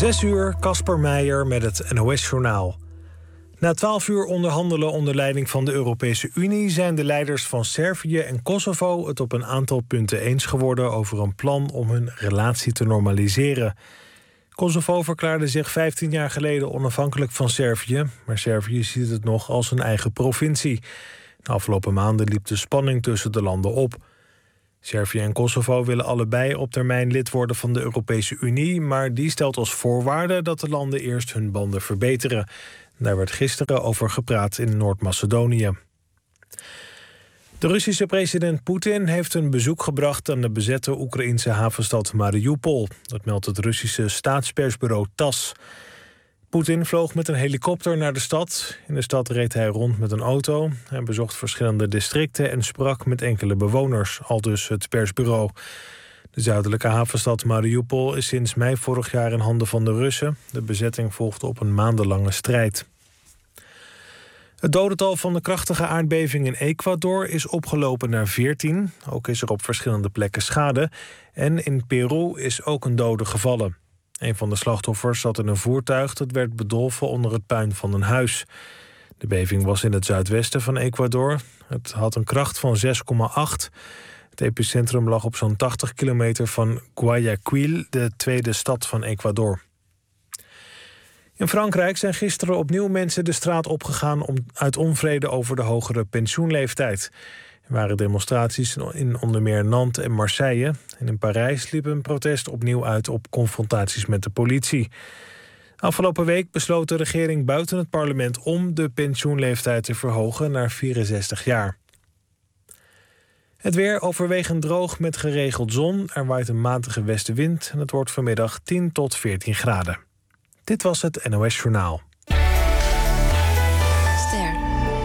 6:00, Casper Meijer met het NOS-journaal. Na 12 uur onderhandelen onder leiding van de Europese Unie zijn de leiders van Servië en Kosovo het op een aantal punten eens geworden over een plan om hun relatie te normaliseren. Kosovo verklaarde zich 15 jaar geleden onafhankelijk van Servië, maar Servië ziet het nog als een eigen provincie. De afgelopen maanden liep de spanning tussen de landen op. Servië en Kosovo willen allebei op termijn lid worden van de Europese Unie, maar die stelt als voorwaarde dat de landen eerst hun banden verbeteren. Daar werd gisteren over gepraat in Noord-Macedonië. De Russische president Poetin heeft een bezoek gebracht aan de bezette Oekraïnse havenstad Mariupol. Dat meldt het Russische staatspersbureau TASS. Poetin vloog met een helikopter naar de stad. In de stad reed hij rond met een auto. Hij bezocht verschillende districten en sprak met enkele bewoners, aldus het persbureau. De zuidelijke havenstad Mariupol is sinds mei vorig jaar in handen van de Russen. De bezetting volgde op een maandenlange strijd. Het dodental van de krachtige aardbeving in Ecuador is opgelopen naar 14. Ook is er op verschillende plekken schade. En in Peru is ook een dode gevallen. Een van de slachtoffers zat in een voertuig dat werd bedolven onder het puin van een huis. De beving was in het zuidwesten van Ecuador. Het had een kracht van 6,8. Het epicentrum lag op zo'n 80 kilometer van Guayaquil, de tweede stad van Ecuador. In Frankrijk zijn gisteren opnieuw mensen de straat opgegaan uit onvrede over de hogere pensioenleeftijd. Er waren demonstraties in onder meer Nantes en Marseille. En in Parijs liep een protest opnieuw uit op confrontaties met de politie. Afgelopen week besloot de regering buiten het parlement om de pensioenleeftijd te verhogen naar 64 jaar. Het weer overwegend droog met geregeld zon. Er waait een matige westenwind en het wordt vanmiddag 10 tot 14 graden. Dit was het NOS Journaal. Ster.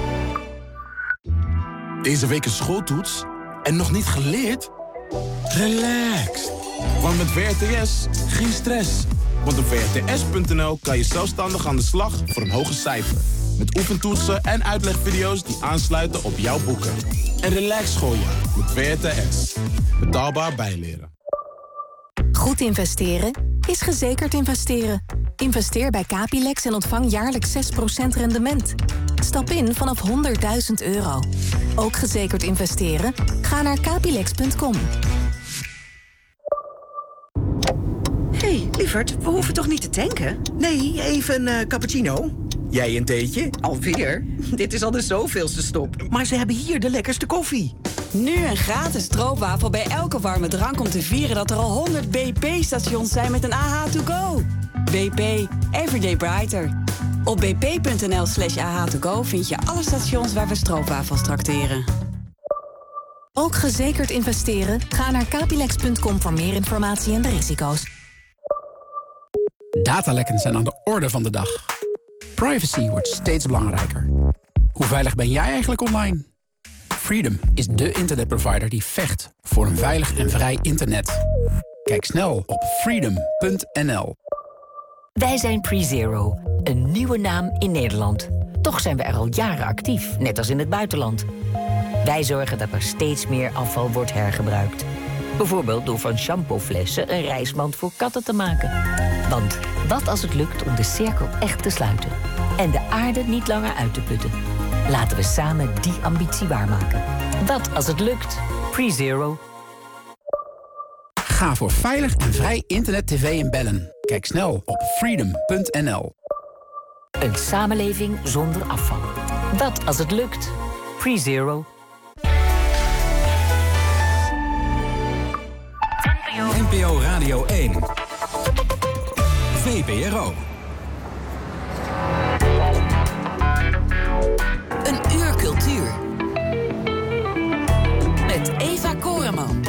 Deze week een schooltoets en nog niet geleerd? Relax. Want met VRTS geen stress. Want op vrts.nl kan je zelfstandig aan de slag voor een hoger cijfer. Met oefentoetsen en uitlegvideo's die aansluiten op jouw boeken. En relax schooljaar met VRTS. Betaalbaar bijleren. Goed investeren is gezekerd investeren. Investeer bij Capilex en ontvang jaarlijks 6% rendement. Stap in vanaf €100.000. Ook gezekerd investeren? Ga naar capilex.com. Hey, lieverd, we hoeven toch niet te tanken? Nee, even een cappuccino. Jij een theetje? Alweer? Dit is al de zoveelste stop. Maar ze hebben hier de lekkerste koffie. Nu een gratis stroopwafel bij elke warme drank om te vieren dat er al 100 BP-stations zijn met een AH to go. BP, everyday brighter. Op bp.nl/AH2Go vind je alle stations waar we stroopwafels trakteren. Ook gezekerd investeren? Ga naar capilex.com voor meer informatie en de risico's. Datalekken zijn aan de orde van de dag. Privacy wordt steeds belangrijker. Hoe veilig ben jij eigenlijk online? Freedom is de internetprovider die vecht voor een veilig en vrij internet. Kijk snel op freedom.nl. Wij zijn PreZero, een nieuwe naam in Nederland. Toch zijn we er al jaren actief, net als in het buitenland. Wij zorgen dat er steeds meer afval wordt hergebruikt. Bijvoorbeeld door van shampooflessen een reismand voor katten te maken. Want wat als het lukt om de cirkel echt te sluiten en de aarde niet langer uit te putten? Laten we samen die ambitie waarmaken. Wat als het lukt? PreZero. Ga voor veilig en vrij internet, tv en bellen. Kijk snel op freedom.nl. Een samenleving zonder afval. Wat als het lukt? PreZero. NPO Radio 1. VPRO. Een uur cultuur. Met Eva Koreman.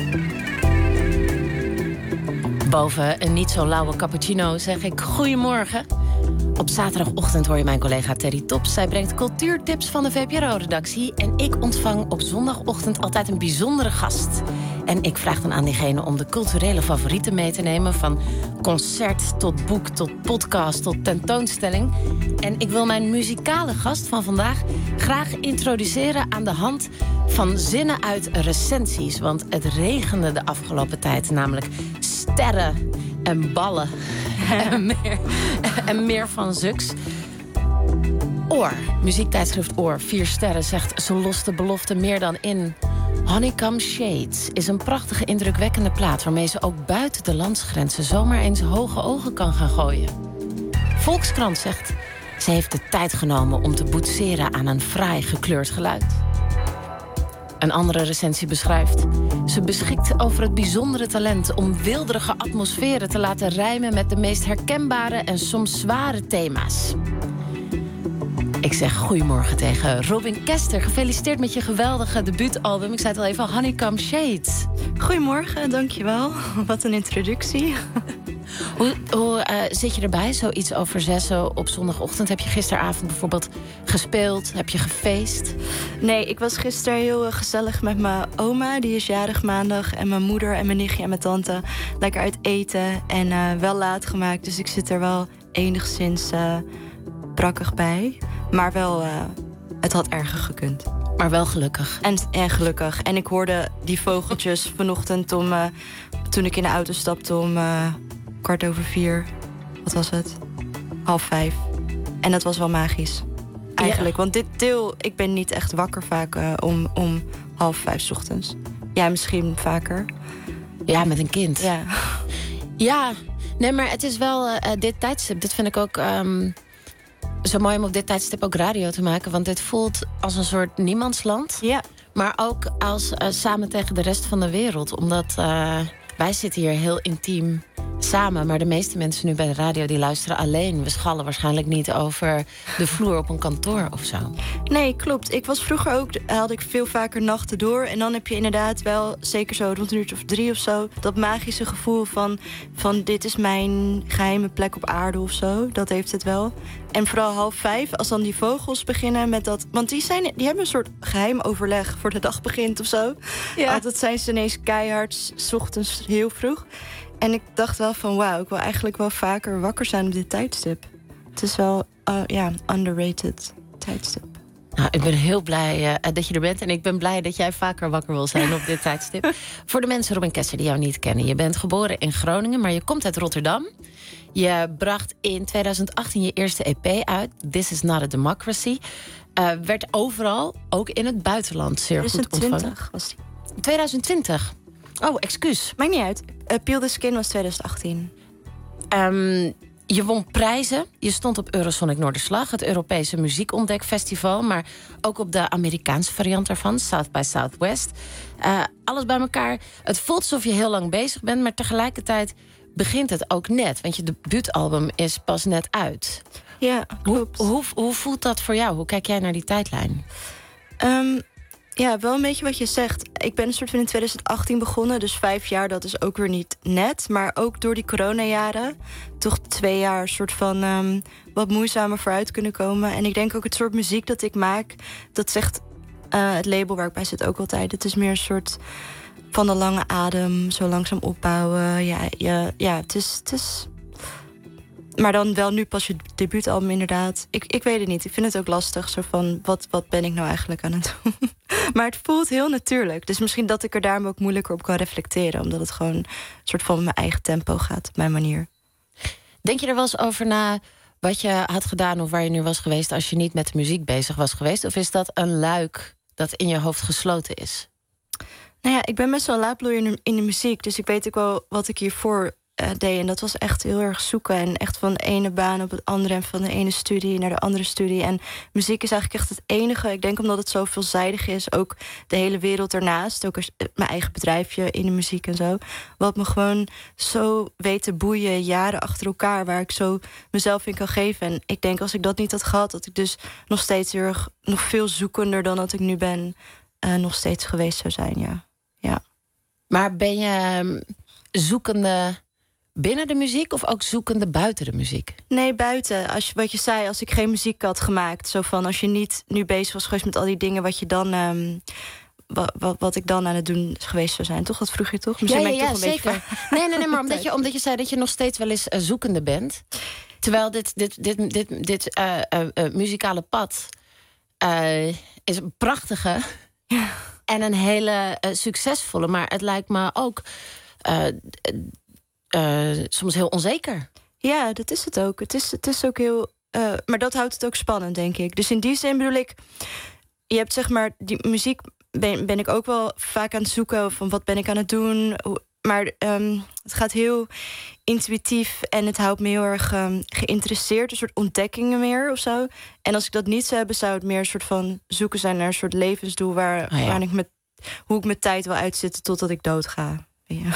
Boven een niet zo lauwe cappuccino zeg ik goedemorgen. Op zaterdagochtend hoor je mijn collega Terry Tops. Zij brengt cultuurtips van de VPRO-redactie. En ik ontvang op zondagochtend altijd een bijzondere gast. En ik vraag dan aan diegene om de culturele favorieten mee te nemen. Van concert tot boek tot podcast tot tentoonstelling. En ik wil mijn muzikale gast van vandaag graag introduceren aan de hand van zinnen uit recensies. Want het regende de afgelopen tijd namelijk sterren en ballen. en meer van Zux. Oor, muziektijdschrift Oor, 4 sterren, zegt ze lost de belofte meer dan in. Honeycomb Shades is een prachtige, indrukwekkende plaat waarmee ze ook buiten de landsgrenzen zomaar eens hoge ogen kan gaan gooien. Volkskrant zegt, ze heeft de tijd genomen om te boetseren aan een fraai gekleurd geluid. Een andere recensie beschrijft, ze beschikt over het bijzondere talent om wilderige atmosferen te laten rijmen met de meest herkenbare en soms zware thema's. Ik zeg goedemorgen tegen Robin Kester. Gefeliciteerd met je geweldige debuutalbum. Ik zei het al even, Honeycomb Shades. Goedemorgen, dankjewel. Wat een introductie. Hoe zit je erbij? Zoiets over 6 op zondagochtend. Heb je gisteravond bijvoorbeeld gespeeld? Heb je gefeest? Nee, ik was gisteren heel gezellig met mijn oma. Die is jarig maandag. En mijn moeder en mijn nichtje en mijn tante. Lekker uit eten. En wel laat gemaakt. Dus ik zit er wel enigszins brakkig bij. Maar wel, het had erger gekund. Maar wel gelukkig. En gelukkig. En ik hoorde die vogeltjes vanochtend toen ik in de auto stapte om 4:15. Wat was het? 4:30. En dat was wel magisch. Eigenlijk. Ja. Want dit deel, ik ben niet echt wakker vaak om 4:30 ochtends. Ja, misschien vaker. Ja, met een kind. Ja. Ja, nee, maar het is wel dit tijdstip. Dit vind ik ook zo mooi om op dit tijdstip ook radio te maken. Want dit voelt als een soort niemandsland. Ja. Maar ook als samen tegen de rest van de wereld. Omdat wij zitten hier heel intiem samen. Maar de meeste mensen nu bij de radio die luisteren alleen. We schallen waarschijnlijk niet over de vloer op een kantoor of zo. Nee, klopt. Ik was vroeger ook, had ik veel vaker nachten door. En dan heb je inderdaad wel, zeker zo rond een uurtje of 3 of zo, dat magische gevoel van dit is mijn geheime plek op aarde of zo. Dat heeft het wel. En vooral 4:30, als dan die vogels beginnen met dat. Want die hebben een soort geheim overleg voor de dag begint of zo. Ja. Altijd zijn ze ineens keihard, 's ochtends heel vroeg. En ik dacht wel van wauw, ik wil eigenlijk wel vaker wakker zijn op dit tijdstip. Het is wel, underrated tijdstip. Nou, ik ben heel blij dat je er bent. En ik ben blij dat jij vaker wakker wil zijn op dit tijdstip. Voor de mensen, Robin Kester, die jou niet kennen. Je bent geboren in Groningen, maar je komt uit Rotterdam. Je bracht in 2018 je eerste EP uit. This is not a democracy. Werd overal, ook in het buitenland, zeer goed ontvangen. 2020 was die. 2020? Oh, excuus. Maakt niet uit. Peel the Skin was 2018. Je won prijzen. Je stond op Eurosonic Noorderslag, het Europese Muziekontdekfestival, maar ook op de Amerikaanse variant daarvan, South by Southwest. Alles bij elkaar. Het voelt alsof je heel lang bezig bent, maar tegelijkertijd begint het ook net. Want je debuutalbum is pas net uit. Ja, klopt. Hoe voelt dat voor jou? Hoe kijk jij naar die tijdlijn? Ja, wel een beetje wat je zegt. Ik ben een soort van in 2018 begonnen, dus 5 jaar, dat is ook weer niet net. Maar ook door die coronajaren, toch 2 jaar soort van wat moeizamer vooruit kunnen komen. En ik denk ook het soort muziek dat ik maak, dat zegt het label waar ik bij zit ook altijd. Het is meer een soort van de lange adem, zo langzaam opbouwen. Ja, het is. Maar dan wel nu pas je debuutalbum inderdaad. Ik weet het niet. Ik vind het ook lastig. Zo van, wat ben ik nou eigenlijk aan het doen? Maar het voelt heel natuurlijk. Dus misschien dat ik er daarom ook moeilijker op kan reflecteren. Omdat het gewoon een soort van mijn eigen tempo gaat. Op mijn manier. Denk je er wel eens over na wat je had gedaan of waar je nu was geweest als je niet met de muziek bezig was geweest? Of is dat een luik dat in je hoofd gesloten is? Nou ja, ik ben best wel laadbloeier in de muziek. Dus ik weet ook wel wat ik hiervoor deed. En dat was echt heel erg zoeken. En echt van de ene baan op het andere. En van de ene studie naar de andere studie. En muziek is eigenlijk echt het enige. Ik denk omdat het zo veelzijdig is. Ook de hele wereld ernaast. Ook mijn eigen bedrijfje in de muziek en zo. Wat me gewoon zo weet te boeien. Jaren achter elkaar. Waar ik zo mezelf in kan geven. En ik denk als ik dat niet had gehad. Dat ik dus nog steeds heel erg, nog veel zoekender dan dat ik nu ben. Nog steeds geweest zou zijn, ja. Maar ben je zoekende binnen de muziek of ook zoekende buiten de muziek? Nee, buiten. Wat je zei, als ik geen muziek had gemaakt. Zo van, als je niet nu bezig was geweest met al die dingen wat je dan wat ik dan aan het doen geweest zou zijn. Toch? Dat vroeg je toch? Misschien ben ik toch een zeker. Beetje... Nee, maar omdat je zei dat je nog steeds wel eens zoekende bent. Terwijl dit muzikale pad is een prachtige en een hele succesvolle. Maar het lijkt me ook soms heel onzeker. Ja, dat is het ook. Het is ook heel... maar dat houdt het ook spannend, denk ik. Dus in die zin bedoel ik... Je hebt zeg maar... Die muziek ben ik ook wel vaak aan het zoeken... van wat ben ik aan het doen... Maar het gaat heel intuïtief en het houdt me heel erg geïnteresseerd. Een soort ontdekkingen meer of zo. En als ik dat niet zou hebben, zou het meer een soort van zoeken zijn naar een soort levensdoel waar hoe ik mijn tijd wil uitzitten totdat ik dood ga. Ja.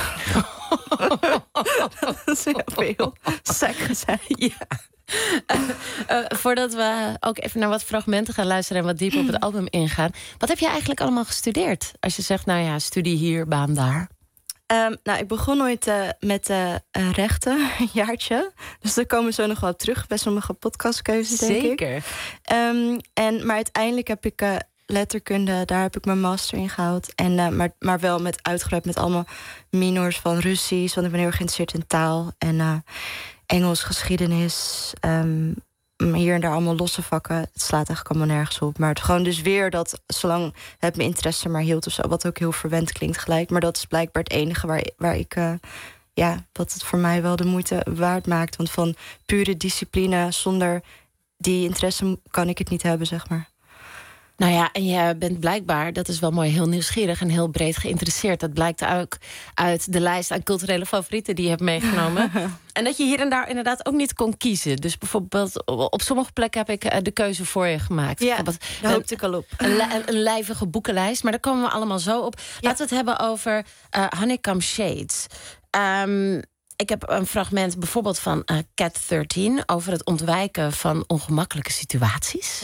Dat is heel veel sec gezegd. Ja. Voordat we ook even naar wat fragmenten gaan luisteren en wat dieper op het album ingaan. Wat heb je eigenlijk allemaal gestudeerd? Als je zegt, nou ja, studie hier, baan daar. Nou, ik begon ooit met rechten, een jaartje. Dus daar komen we zo nog wel op terug bij sommige podcastkeuzes, denk ik. Zeker. Maar uiteindelijk heb ik letterkunde, daar heb ik mijn master in gehaald. En, maar wel uitgebreid met allemaal minors van Russisch, want ik ben heel erg geïnteresseerd in taal. En Engels, geschiedenis, hier en daar allemaal losse vakken. Het slaat eigenlijk allemaal nergens op. Maar het gewoon dus weer dat, zolang het mijn interesse maar hield of zo, wat ook heel verwend klinkt gelijk. Maar dat is blijkbaar het enige waar ik wat het voor mij wel de moeite waard maakt. Want van pure discipline, zonder die interesse kan ik het niet hebben, zeg maar. Nou ja, en je bent blijkbaar, dat is wel mooi, heel nieuwsgierig en heel breed geïnteresseerd. Dat blijkt ook uit de lijst aan culturele favorieten die je hebt meegenomen. En dat je hier en daar inderdaad ook niet kon kiezen. Dus bijvoorbeeld op sommige plekken heb ik de keuze voor je gemaakt. Ja, daar hoopte ik al op. Een lijvige boekenlijst, maar daar komen we allemaal zo op. Laten we het hebben over Honeycomb Shades. Ik heb een fragment bijvoorbeeld van Cat 13... over het ontwijken van ongemakkelijke situaties.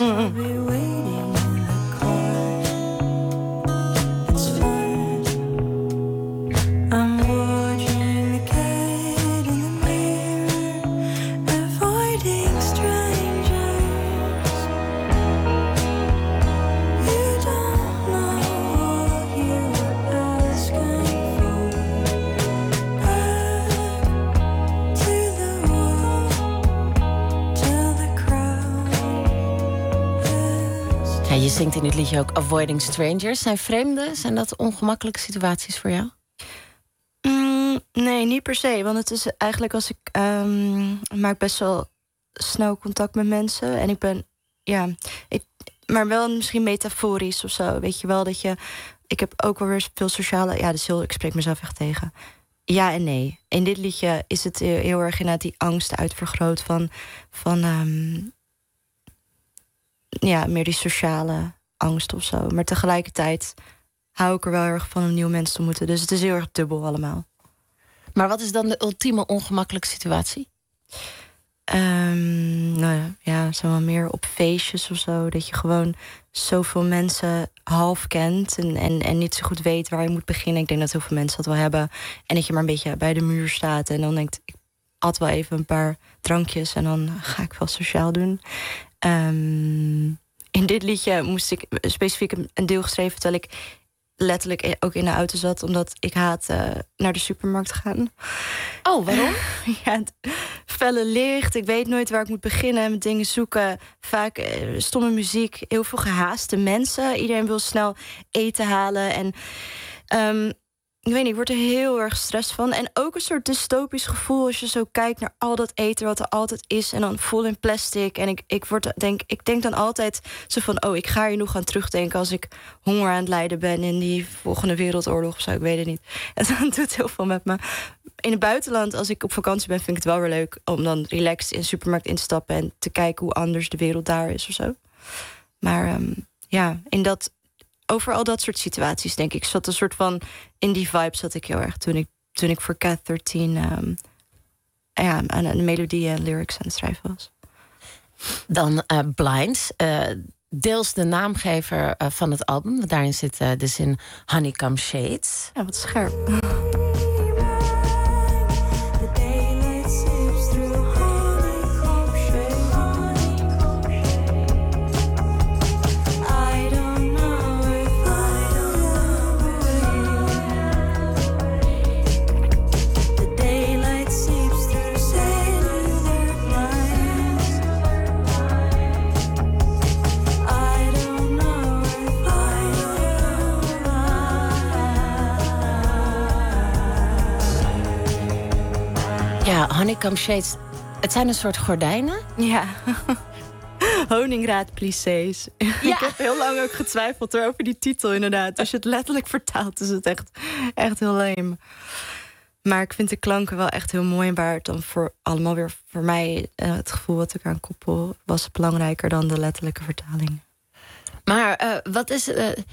Je zingt in dit liedje ook Avoiding Strangers. Zijn vreemden, zijn dat ongemakkelijke situaties voor jou? Nee, niet per se. Want het is eigenlijk als ik maak best wel snel contact met mensen. En ik ben, maar wel misschien metaforisch of zo. Weet je wel, dat je... Ik heb ook wel weer veel sociale... Ja, dus ik spreek mezelf echt tegen. Ja en nee. In dit liedje is het heel erg inderdaad die angst uitvergroot van meer die sociale angst of zo. Maar tegelijkertijd hou ik er wel erg van om nieuwe mensen te ontmoeten. Dus het is heel erg dubbel allemaal. Maar wat is dan de ultieme ongemakkelijke situatie? Zo wel meer op feestjes of zo. Dat je gewoon zoveel mensen half kent en niet zo goed weet waar je moet beginnen. Ik denk dat heel veel mensen dat wel hebben. En dat je maar een beetje bij de muur staat en dan denkt, ik at wel even een paar drankjes en dan ga ik wel sociaal doen. In dit liedje moest ik specifiek een deel geschreven terwijl ik letterlijk ook in de auto zat, omdat ik haat naar de supermarkt gaan. Oh, waarom? Het felle licht, ik weet nooit waar ik moet beginnen met dingen zoeken. Vaak stomme muziek, heel veel gehaaste mensen. Iedereen wil snel eten halen en ik weet niet, ik word er heel erg gestrest van. En ook een soort dystopisch gevoel als je zo kijkt naar al dat eten wat er altijd is en dan vol in plastic. En ik denk dan altijd zo van, ik ga hier nog aan terugdenken als ik honger aan het lijden ben in die volgende wereldoorlog of zo, ik weet het niet. En dat doet heel veel met me. In het buitenland, als ik op vakantie ben, vind ik het wel weer leuk om dan relaxed in de supermarkt in te stappen en te kijken hoe anders de wereld daar is of zo. Maar over al dat soort situaties, denk ik, zat een soort van... In die vibe zat ik heel erg toen ik voor Cat 13... aan de melodie en lyrics aan het schrijven was. Dan Blinds. Deels de naamgever van het album. Want daarin zit de zin Honeycomb Shades. Ja, wat scherp. Honeycomb Shades, het zijn een soort gordijnen? Ja. Honingraad-plissés. Ja. Ik heb heel lang ook getwijfeld over die titel, inderdaad. Als je het letterlijk vertaalt, is het echt heel lame. Maar ik vind de klanken wel echt heel mooi. Maar dan allemaal weer voor mij het gevoel wat ik aan koppel was belangrijker dan de letterlijke vertaling. Maar wat is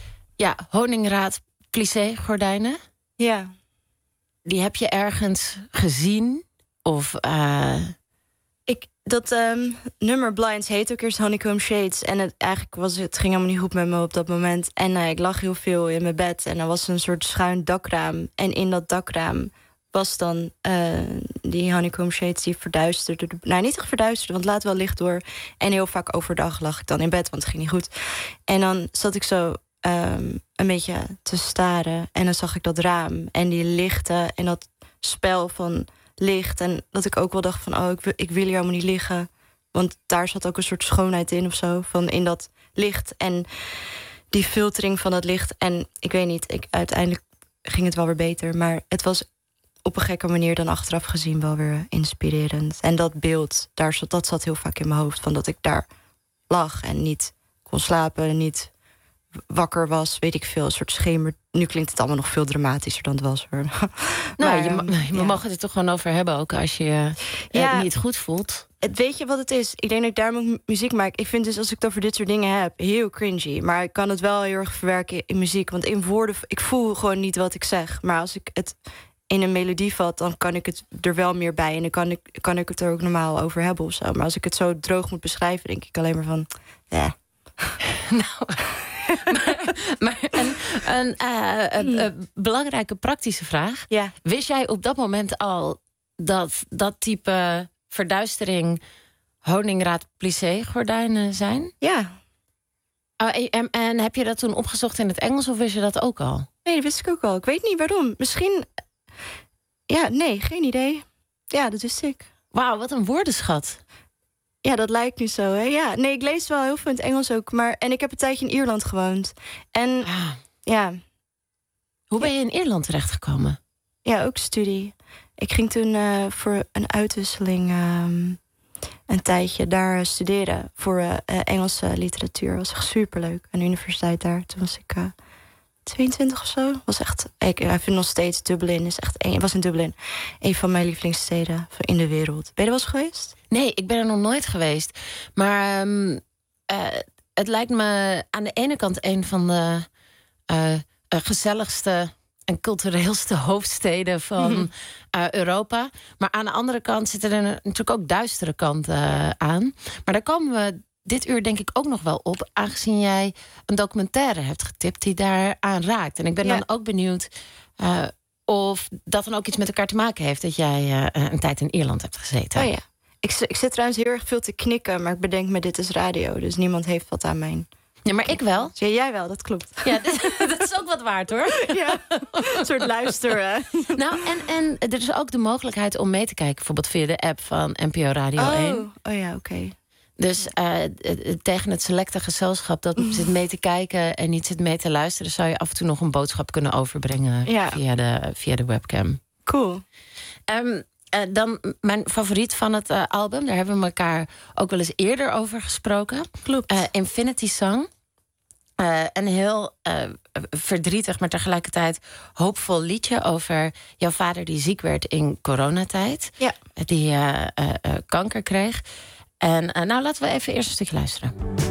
honingraad-plissé-gordijnen? Ja. Die heb je ergens gezien? Of... Dat nummer Blinds heet ook eerst Honeycomb Shades. En het ging helemaal niet goed met me op dat moment. En ik lag heel veel in mijn bed. En er was een soort schuin dakraam. En in dat dakraam was dan die Honeycomb Shades die verduisterde. Nou, niet echt verduisterde, want het laat wel licht door. En heel vaak overdag lag ik dan in bed, want het ging niet goed. En dan zat ik zo een beetje te staren. En dan zag ik dat raam en die lichten en dat spel van... licht. En dat ik ook wel dacht van... ik wil hier helemaal niet liggen. Want daar zat ook een soort schoonheid in of zo. Van in dat licht. En die filtering van dat licht. En ik weet niet, uiteindelijk ging het wel weer beter. Maar het was op een gekke manier dan achteraf gezien wel weer inspirerend. En dat beeld, dat zat heel vaak in mijn hoofd. Van dat ik daar lag en niet kon slapen, niet wakker was, weet ik veel, een soort schemer. Nu klinkt het allemaal nog veel dramatischer dan het was. Hoor. We mogen het er toch gewoon over hebben, ook als je niet goed voelt. Weet je wat het is? Ik denk dat ik daarom ook muziek maak. Ik vind dus, als ik het over dit soort dingen heb, heel cringy. Maar ik kan het wel heel erg verwerken in muziek. Want in woorden, ik voel gewoon niet wat ik zeg. Maar als ik het in een melodie vat, dan kan ik het er wel meer bij. En dan kan ik het er ook normaal over hebben of zo. Maar als ik het zo droog moet beschrijven, denk ik alleen maar van... Maar een belangrijke praktische vraag. Ja. Wist jij op dat moment al dat type verduistering honingraad-plissé-gordijnen zijn? Ja. En heb je dat toen opgezocht in het Engels of wist je dat ook al? Nee, dat wist ik ook al. Ik weet niet waarom. Misschien... Ja, nee, geen idee. Ja, dat wist ik. Wauw, wat een woordenschat. Ja, dat lijkt nu zo, hè? Ja, nee, ik lees wel heel veel in het Engels ook. En ik heb een tijdje in Ierland gewoond. En ja. Hoe ben je in Ierland terechtgekomen? Ja, ook studie. Ik ging toen voor een uitwisseling een tijdje daar studeren. Voor Engelse literatuur. Dat was echt superleuk. Aan de universiteit daar. Toen was ik 22 of zo. Was echt, ik vind nog steeds Dublin. Was in Dublin een van mijn lievelingssteden in de wereld. Ben je er wel eens geweest? Nee, ik ben er nog nooit geweest. Maar het lijkt me aan de ene kant een van de gezelligste en cultureelste hoofdsteden van Europa. Maar aan de andere kant zitten er natuurlijk ook duistere kanten aan. Maar daar komen we dit uur denk ik ook nog wel op, aangezien jij een documentaire hebt getipt die daar aan raakt. En ik ben dan ook benieuwd of dat dan ook iets met elkaar te maken heeft dat jij een tijd in Ierland hebt gezeten. Oh ja. Ik zit trouwens heel erg veel te knikken, maar ik bedenk me, dit is radio, dus niemand heeft wat aan mijn... Ja, maar ik wel. Ja, jij wel, dat klopt. Ja, dat is ook wat waard, hoor. Ja, een soort luisteren. Nou, en er is ook de mogelijkheid om mee te kijken, bijvoorbeeld via de app van NPO Radio 1. Oh ja, oké. Dus tegen het selecte gezelschap dat zit mee te kijken en niet zit mee te luisteren, zou je af en toe nog een boodschap kunnen overbrengen via de webcam. Cool. Dan mijn favoriet van het album, daar hebben we elkaar ook wel eens eerder over gesproken. Klopt. Infinity Song. Een heel verdrietig, maar tegelijkertijd hoopvol liedje over jouw vader die ziek werd in coronatijd. Ja. Die kanker kreeg. En nou, laten we even eerst een stukje luisteren.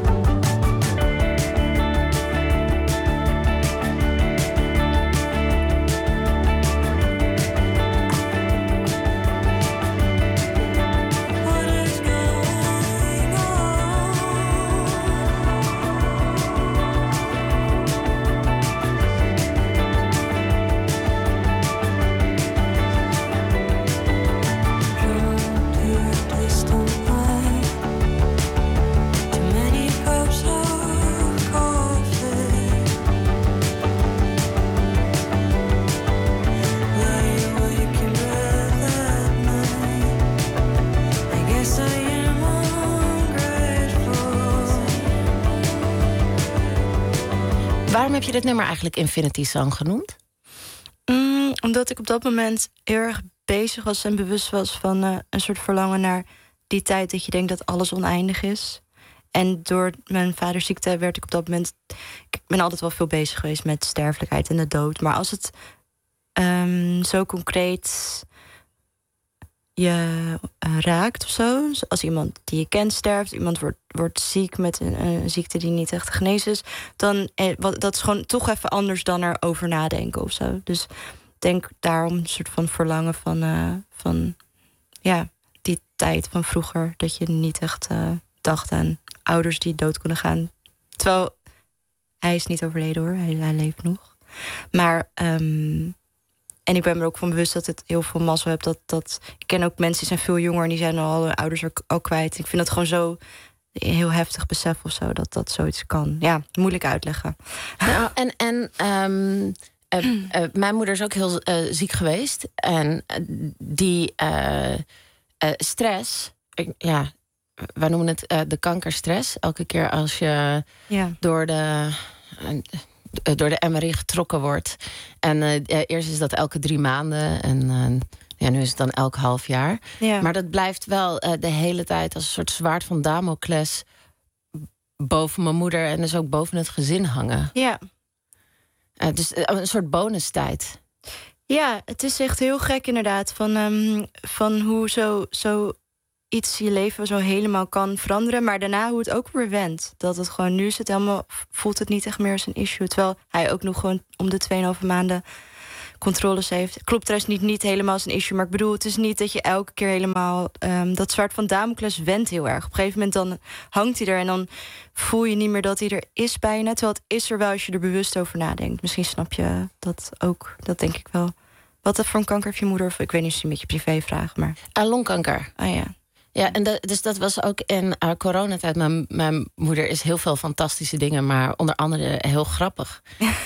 Waarom heb je dit nummer eigenlijk Infinity Song genoemd? Omdat ik op dat moment heel erg bezig was en bewust was van een soort verlangen naar die tijd dat je denkt dat alles oneindig is. En door mijn vaders ziekte werd ik op dat moment... Ik ben altijd wel veel bezig geweest met sterfelijkheid en de dood. Maar als het zo concreet je raakt of zo... als iemand die je kent sterft, iemand wordt ziek met een ziekte die niet echt te genezen is... dan dat is gewoon toch even anders dan erover nadenken of zo. Dus ik denk daarom een soort van verlangen van die tijd van vroeger... dat je niet echt dacht aan ouders die dood konden gaan. Terwijl hij is niet overleden hoor, hij leeft nog. Maar, en ik ben me er ook van bewust dat het heel veel mazzel heb. Dat ik ken ook mensen die zijn veel jonger en die zijn al hun ouders al kwijt. Ik vind dat gewoon zo heel heftig besef of zo, dat zoiets kan. Ja, moeilijk uitleggen. Nou, mijn moeder is ook heel ziek geweest. En die stress... wij noemen het de kankerstress. Elke keer als je door de MRI getrokken wordt. En eerst is dat elke 3 maanden. En nu is het dan elk half jaar. Ja. Maar dat blijft wel de hele tijd als een soort zwaard van Damocles... boven mijn moeder en dus ook boven het gezin hangen. Ja. Dus een soort bonustijd. Ja, het is echt heel gek inderdaad. Van hoe zo iets je leven zo helemaal kan veranderen. Maar daarna hoe het ook weer wendt. Dat het gewoon, nu is het helemaal, voelt het niet echt meer als een issue. Terwijl hij ook nog gewoon om de 2,5 maanden controles heeft. Klopt trouwens niet helemaal als een issue. Maar ik bedoel, het is niet dat je elke keer helemaal... dat zwaard van Damocles wendt heel erg. Op een gegeven moment dan hangt hij er... en dan voel je niet meer dat hij er is bijna. Terwijl het is er wel als je er bewust over nadenkt. Misschien snap je dat ook. Dat denk ik wel. Wat voor een kanker heeft je moeder? Of ik weet niet, of je een beetje privévraag, maar... longkanker. Ah ja. Ja, en dus dat was ook in coronatijd. Mijn moeder is heel veel fantastische dingen, maar onder andere heel grappig.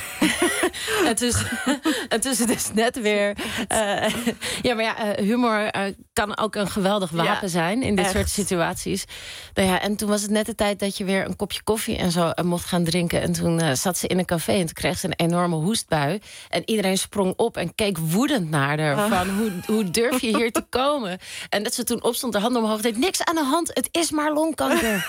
Het is dus net weer... humor kan ook een geweldig wapen zijn in dit soort situaties. Nou ja, en toen was het net de tijd dat je weer een kopje koffie en zo mocht gaan drinken. En toen zat ze in een café en toen kreeg ze een enorme hoestbui. En iedereen sprong op en keek woedend naar haar. Van, hoe durf je hier te komen? En dat ze toen opstond, de handen omhoog, deed niks aan de hand. Het is maar longkanker.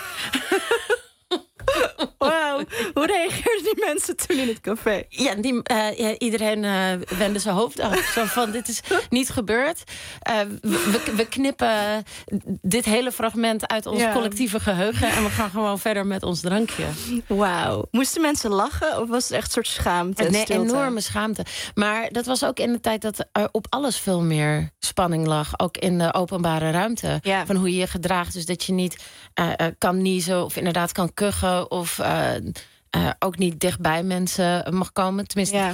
Wauw, hoe reageerden die mensen toen in het café? Ja, iedereen wendde zijn hoofd af. Zo van, dit is niet gebeurd. We knippen dit hele fragment uit ons collectieve geheugen... en we gaan gewoon verder met ons drankje. Wauw. Moesten mensen lachen of was het echt een soort schaamte? Nee, enorme schaamte. Maar dat was ook in de tijd dat er op alles veel meer spanning lag. Ook in de openbare ruimte. Ja. Van hoe je je gedraagt. Dus dat je niet kan niezen of inderdaad kan kuchen... of ook niet dichtbij mensen mag komen. Tenminste,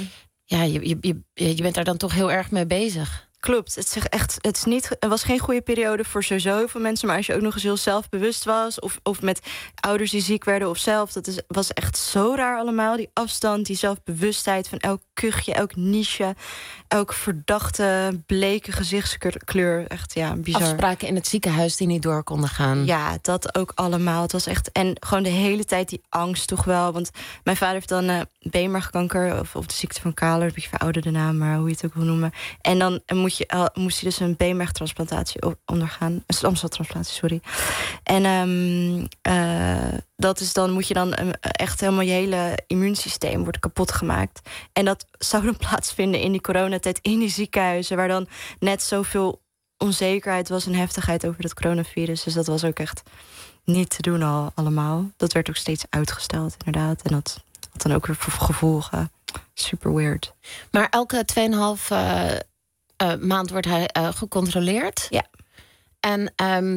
je bent daar dan toch heel erg mee bezig. Klopt. Het was geen goede periode voor sowieso heel veel mensen. Maar als je ook nog eens heel zelfbewust was... of met ouders die ziek werden of zelf... was echt zo raar allemaal. Die afstand, die zelfbewustheid van elk kuchje, elk niche... elk verdachte, bleke gezichtskleur. Echt, bizar. Afspraken in het ziekenhuis die niet door konden gaan. Ja, dat ook allemaal. Het was echt... En gewoon de hele tijd die angst toch wel. Want mijn vader heeft dan beenmergkanker... of de ziekte van Kaler, een beetje verouderde naam... maar hoe je het ook wil noemen. En dan moest hij dus een beenmergtransplantatie ondergaan. Een stamceltransplantatie, sorry. En dat is dan, moet je dan echt helemaal je hele immuunsysteem wordt kapot gemaakt. En dat zou dan plaatsvinden in die coronatijd, in die ziekenhuizen, waar dan net zoveel onzekerheid was en heftigheid over het coronavirus. Dus dat was ook echt niet te doen allemaal. Dat werd ook steeds uitgesteld, inderdaad. En dat had dan ook weer gevolgen. Super weird. Maar elke 2,5 maand wordt hij gecontroleerd. Ja. En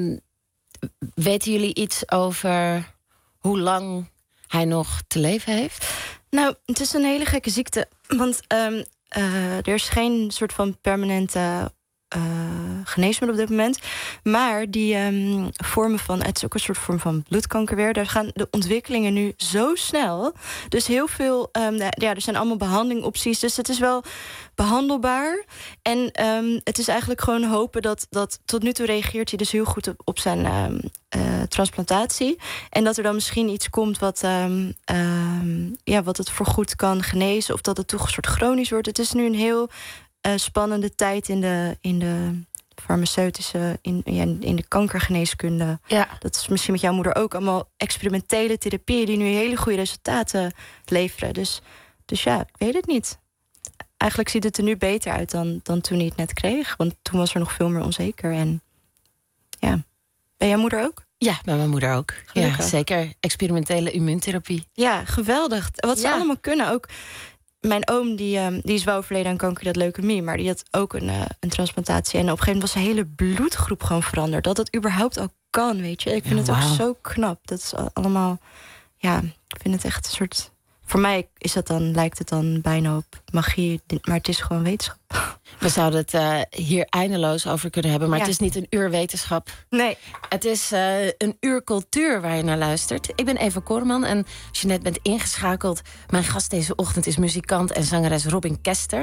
weten jullie iets over hoe lang hij nog te leven heeft? Nou, het is een hele gekke ziekte. Want er is geen soort van permanente geneesmiddel op dit moment. Maar die vormen van... Het is ook een soort vorm van bloedkanker weer. Daar gaan de ontwikkelingen nu zo snel. Dus heel veel... er zijn allemaal behandelingopties. Dus het is wel behandelbaar. En het is eigenlijk gewoon hopen dat tot nu toe reageert hij dus heel goed op zijn transplantatie. En dat er dan misschien iets komt wat het voorgoed kan genezen. Of dat het toch een soort chronisch wordt. Het is nu een heel spannende tijd in de farmaceutische, in de kankergeneeskunde. Ja. Dat is misschien met jouw moeder ook. Allemaal experimentele therapieën die nu hele goede resultaten leveren. Dus ja, ik weet het niet. Eigenlijk ziet het er nu beter uit dan toen hij het net kreeg. Want toen was er nog veel meer onzeker. En ja, ben jouw moeder ook? Ja, bij mijn moeder ook. Gelukkig. Ja, zeker. Experimentele immuuntherapie. Ja, geweldig. Wat ze allemaal kunnen ook. Mijn oom die is wel overleden aan kanker, dat leukemie, maar die had ook een transplantatie. En op een gegeven moment was zijn hele bloedgroep gewoon veranderd. Dat het überhaupt al kan, weet je. Ik vind het ook zo knap. Dat is allemaal, ja, ik vind het echt een soort. Voor mij lijkt het dan bijna op magie, maar het is gewoon wetenschap. We zouden het hier eindeloos over kunnen hebben, maar het is niet een uur wetenschap. Nee. Het is een uur cultuur waar je naar luistert. Ik ben Eva Korman en als je net bent ingeschakeld, mijn gast deze ochtend is muzikant en zangeres Robin Kester.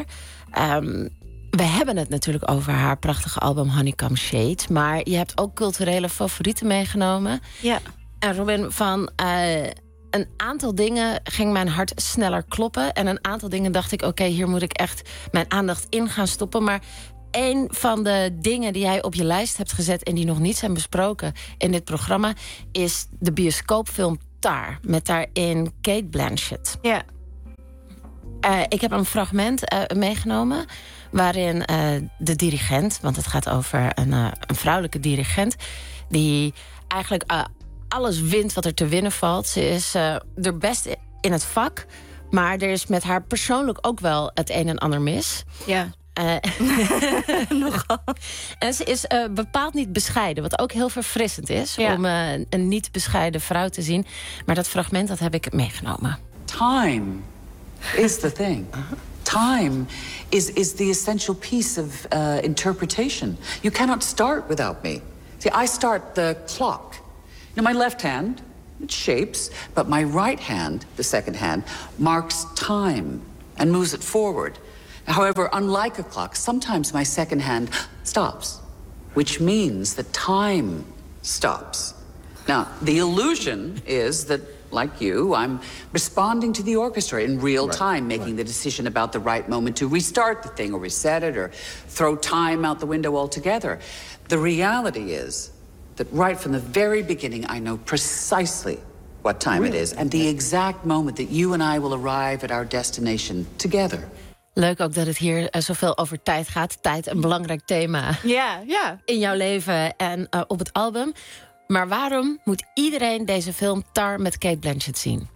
We hebben het natuurlijk over haar prachtige album Honeycomb Shade, maar je hebt ook culturele favorieten meegenomen. Ja. En Robin, van een aantal dingen ging mijn hart sneller kloppen. En een aantal dingen dacht ik, oké, hier moet ik echt mijn aandacht in gaan stoppen. Maar een van de dingen die jij op je lijst hebt gezet en die nog niet zijn besproken in dit programma is de bioscoopfilm Tar. Met daarin Cate Blanchett. Ja. Ik heb een fragment meegenomen waarin de dirigent, want het gaat over een vrouwelijke dirigent, die eigenlijk alles wint wat er te winnen valt. Ze is er best in het vak, maar er is met haar persoonlijk ook wel het een en ander mis. Ja. Nogal. En ze is bepaald niet bescheiden, wat ook heel verfrissend is om een niet bescheiden vrouw te zien. Maar dat fragment, dat heb ik meegenomen. Time is the thing. Time is the essential piece of interpretation. You cannot start without me. See, I start the clock. Now, my left hand, it shapes, but my right hand, the second hand, marks time and moves it forward. However, unlike a clock, sometimes my second hand stops, which means that time stops. Now, the illusion is that, like you, I'm responding to the orchestra in real time, making the decision about the right moment to restart the thing or reset it or throw time out the window altogether. The reality is that right from the very beginning, I know precisely what time it is and the exact moment that you and I will arrive at our destination together. Leuk ook dat het hier zoveel over tijd gaat. Tijd, een belangrijk thema in jouw leven en op het album. Maar waarom moet iedereen deze film Tar met Cate Blanchett zien?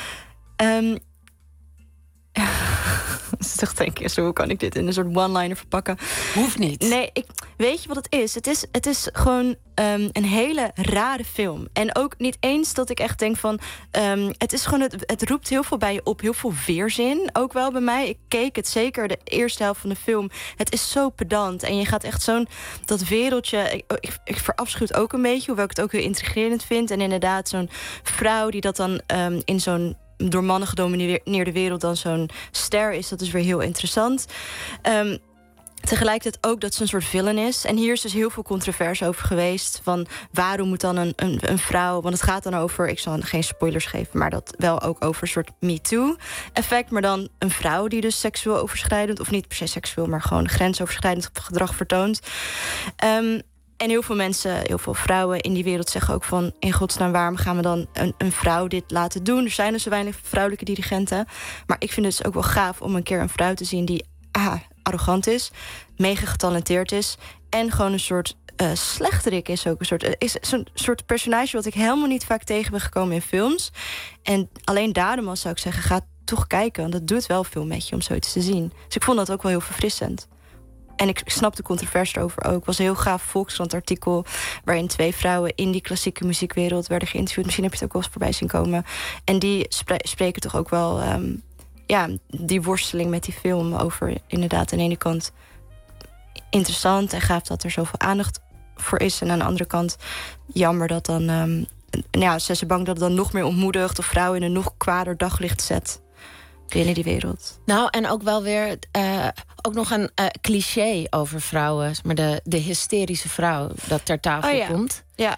Toch denk ik, hoe kan ik dit in een soort one-liner verpakken? Hoeft niet. Nee, weet je wat het is? Het is gewoon een hele rare film. En ook niet eens dat ik echt denk van het is gewoon, het roept heel veel bij je op. Heel veel weerzin, ook wel bij mij. Ik keek het zeker de eerste helft van de film. Het is zo pedant. En je gaat echt dat wereldje. Ik verafschuw het ook een beetje, hoewel ik het ook heel intrigerend vind. En inderdaad, zo'n vrouw die dat dan in zo'n door mannen gedomineerde wereld dan zo'n ster is, dat is weer heel interessant. Tegelijkertijd ook dat ze een soort villain is. En hier is dus heel veel controverse over geweest. Van waarom moet dan een vrouw. Want het gaat dan over. Ik zal geen spoilers geven. Maar dat wel ook over een soort MeToo-effect. Maar dan een vrouw die dus seksueel overschrijdend. Of niet per se seksueel. Maar gewoon grensoverschrijdend gedrag vertoont. En heel veel mensen, heel veel vrouwen in die wereld zeggen ook van, in godsnaam, waarom gaan we dan een vrouw dit laten doen? Er zijn dus zo weinig vrouwelijke dirigenten. Maar ik vind het dus ook wel gaaf om een keer een vrouw te zien die arrogant is, mega getalenteerd is en gewoon een soort slechterik is ook. Is zo'n soort personage wat ik helemaal niet vaak tegen ben gekomen in films. En alleen daarom al zou ik zeggen, ga toch kijken, want dat doet wel veel met je om zoiets te zien. Dus ik vond dat ook wel heel verfrissend. En ik snap de controverse erover ook. Het was een heel gaaf Volkskrant-artikel waarin 2 vrouwen in die klassieke muziekwereld werden geïnterviewd. Misschien heb je het ook wel eens voorbij zien komen. En die spreken toch ook wel die worsteling met die film over, inderdaad, aan de ene kant interessant en gaaf dat er zoveel aandacht voor is. En aan de andere kant jammer dat dan ze zijn bang dat het dan nog meer ontmoedigt of vrouwen in een nog kwader daglicht zet binnen die wereld. Nou, en ook wel weer ook nog een cliché over vrouwen. Maar de hysterische vrouw dat ter tafel komt. Ja.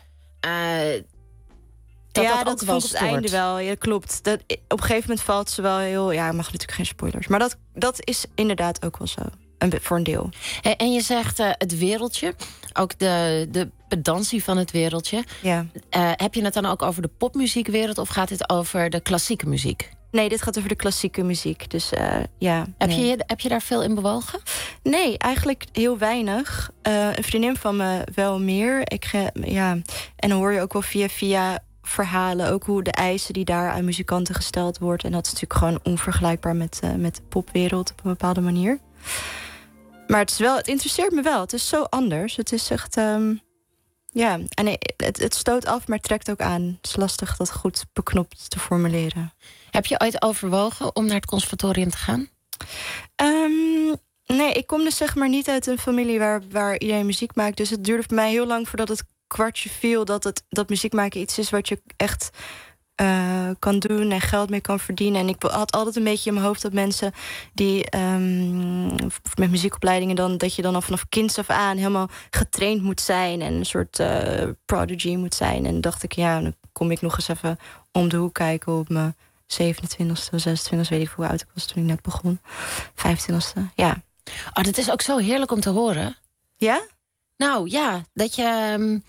Dat vond het einde wel. Ja, klopt. Op een gegeven moment valt ze wel heel. Ja, ik mag natuurlijk geen spoilers. Maar dat is inderdaad ook wel zo. voor een deel. En je zegt het wereldje, ook de pedantie van het wereldje. Ja. Heb je het dan ook over de popmuziekwereld of gaat dit over de klassieke muziek? Nee, dit gaat over de klassieke muziek. Dus ja. Heb je daar veel in bewogen? Nee, eigenlijk heel weinig. Een vriendin van me wel meer. En dan hoor je ook wel via verhalen, ook hoe de eisen die daar aan muzikanten gesteld wordt. En dat is natuurlijk gewoon onvergelijkbaar met de popwereld op een bepaalde manier. Maar het interesseert me wel. Het is zo anders. Het is echt... en het stoot af, maar trekt ook aan. Het is lastig dat goed beknopt te formuleren. Heb je ooit overwogen om naar het conservatorium te gaan? Nee, ik kom dus zeg maar niet uit een familie waar iedereen muziek maakt. Dus het duurde voor mij heel lang voordat het kwartje viel dat muziek maken iets is wat je echt kan doen en geld mee kan verdienen. En ik had altijd een beetje in mijn hoofd dat mensen die met muziekopleidingen dat je dan al vanaf kinds af aan helemaal getraind moet zijn en een soort prodigy moet zijn. En dacht ik, dan kom ik nog eens even om de hoek kijken op mijn 27e, 26e, weet ik hoe oud ik was toen ik net begon. 25e, ja. Oh, dat is ook zo heerlijk om te horen. Ja? Nou ja, dat je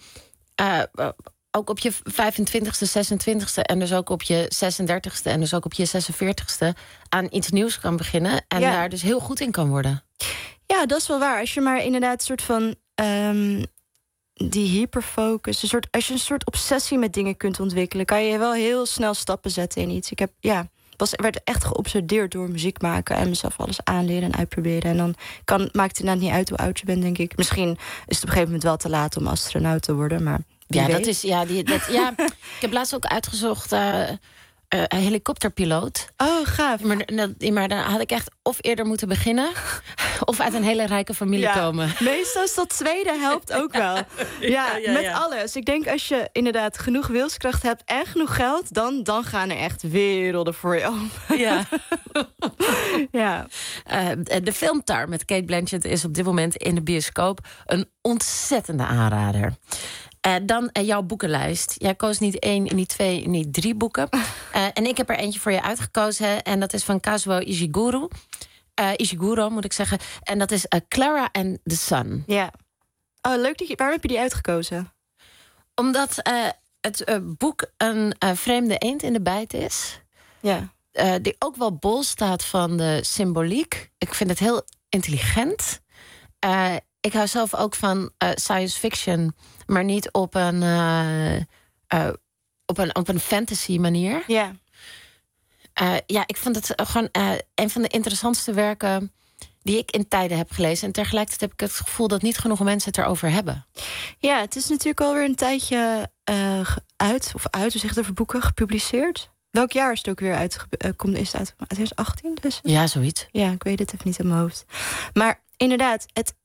ook op je 25e, 26e en dus ook op je 36e en dus ook op je 46e aan iets nieuws kan beginnen en daar dus heel goed in kan worden. Ja, dat is wel waar. Als je maar inderdaad een soort van die hyperfocus, als je een soort obsessie met dingen kunt ontwikkelen, kan je wel heel snel stappen zetten in iets. Ik werd echt geobsedeerd door muziek maken en mezelf alles aanleren en uitproberen. En dan maakt het inderdaad niet uit hoe oud je bent, denk ik. Misschien is het op een gegeven moment wel te laat om astronaut te worden, maar wie weet. Dat is ik heb laatst ook uitgezocht een helikopterpiloot. Oh, gaaf. Maar dan had ik echt of eerder moeten beginnen of uit een hele rijke familie komen. Meestal is dat tweede helpt ook wel. Met alles. Ik denk als je inderdaad genoeg wilskracht hebt en genoeg geld, dan gaan er echt werelden voor je open. Ja. De film Tar met Cate Blanchett is op dit moment in de bioscoop een ontzettende aanrader. Dan jouw boekenlijst. Jij koos niet 1, niet 2, niet 3 boeken. En ik heb er eentje voor je uitgekozen. En dat is van Kazuo Ishiguro, moet ik zeggen. En dat is Clara and the Sun. Ja. Oh, leuk. Waarom heb je die uitgekozen? Omdat het boek een vreemde eend in de bijt is. Ja. Die ook wel bol staat van de symboliek. Ik vind het heel intelligent. Ik hou zelf ook van science fiction, maar niet op een fantasy manier. Ja. Ik vond het gewoon een van de interessantste werken die ik in tijden heb gelezen. En tegelijkertijd heb ik het gevoel dat niet genoeg mensen het erover hebben. Ja, het is natuurlijk alweer een tijdje hoe zeg je over boeken, gepubliceerd. Welk jaar is het ook weer uitgekomen? Is het uit 2018? Dus? Ja, zoiets. Ja, ik weet het even niet in mijn hoofd. Maar inderdaad,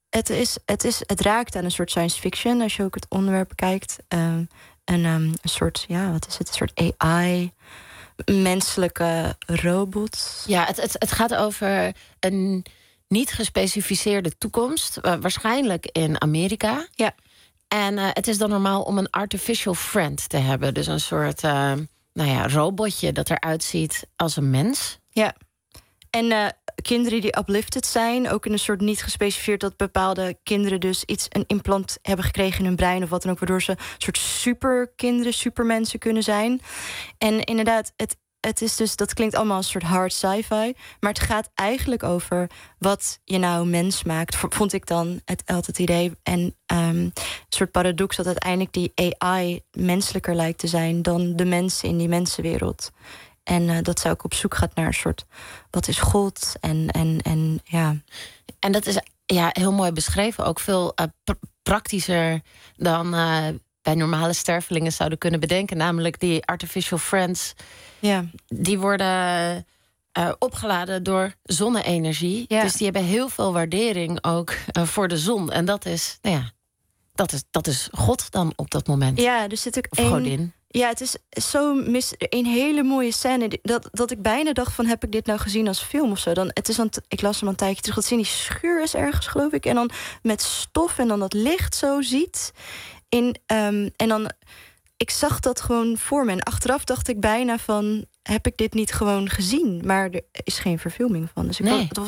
het raakt aan een soort science fiction als je ook het onderwerp kijkt. Een soort, wat is het? Een soort AI, menselijke robot. Ja, het gaat over een niet gespecificeerde toekomst, waarschijnlijk in Amerika. Ja. En het is dan normaal om een artificial friend te hebben, dus een soort robotje dat eruit ziet als een mens. Ja. En kinderen die uplifted zijn, ook in een soort niet gespecificeerd dat bepaalde kinderen dus een implant hebben gekregen in hun brein of wat dan ook, waardoor ze een soort superkinderen, supermensen kunnen zijn. En inderdaad, het is dus, dat klinkt allemaal als een soort hard sci-fi, maar het gaat eigenlijk over wat je nou mens maakt, vond ik dan altijd het idee. En een soort paradox dat uiteindelijk die AI menselijker lijkt te zijn dan de mensen in die mensenwereld. En dat zij ook op zoek gaat naar een soort, wat is God? En ja. En dat is heel mooi beschreven. Ook veel praktischer dan bij normale stervelingen zouden kunnen bedenken. Namelijk die artificial friends. Ja. Die worden opgeladen door zonne-energie. Ja. Dus die hebben heel veel waardering ook voor de zon. En dat is, dat is God dan op dat moment. Ja, er zit ook of godin. Ja, het is zo een hele mooie scène dat ik bijna dacht van, heb ik dit nou gezien als film of zo? Ik las hem een tijdje terug, dat ze in die schuur is ergens, geloof ik. En dan met stof en dan dat licht zo ziet. En dan, ik zag dat gewoon voor me. En achteraf dacht ik bijna van, heb ik dit niet gewoon gezien? Maar er is geen verfilming van. Dus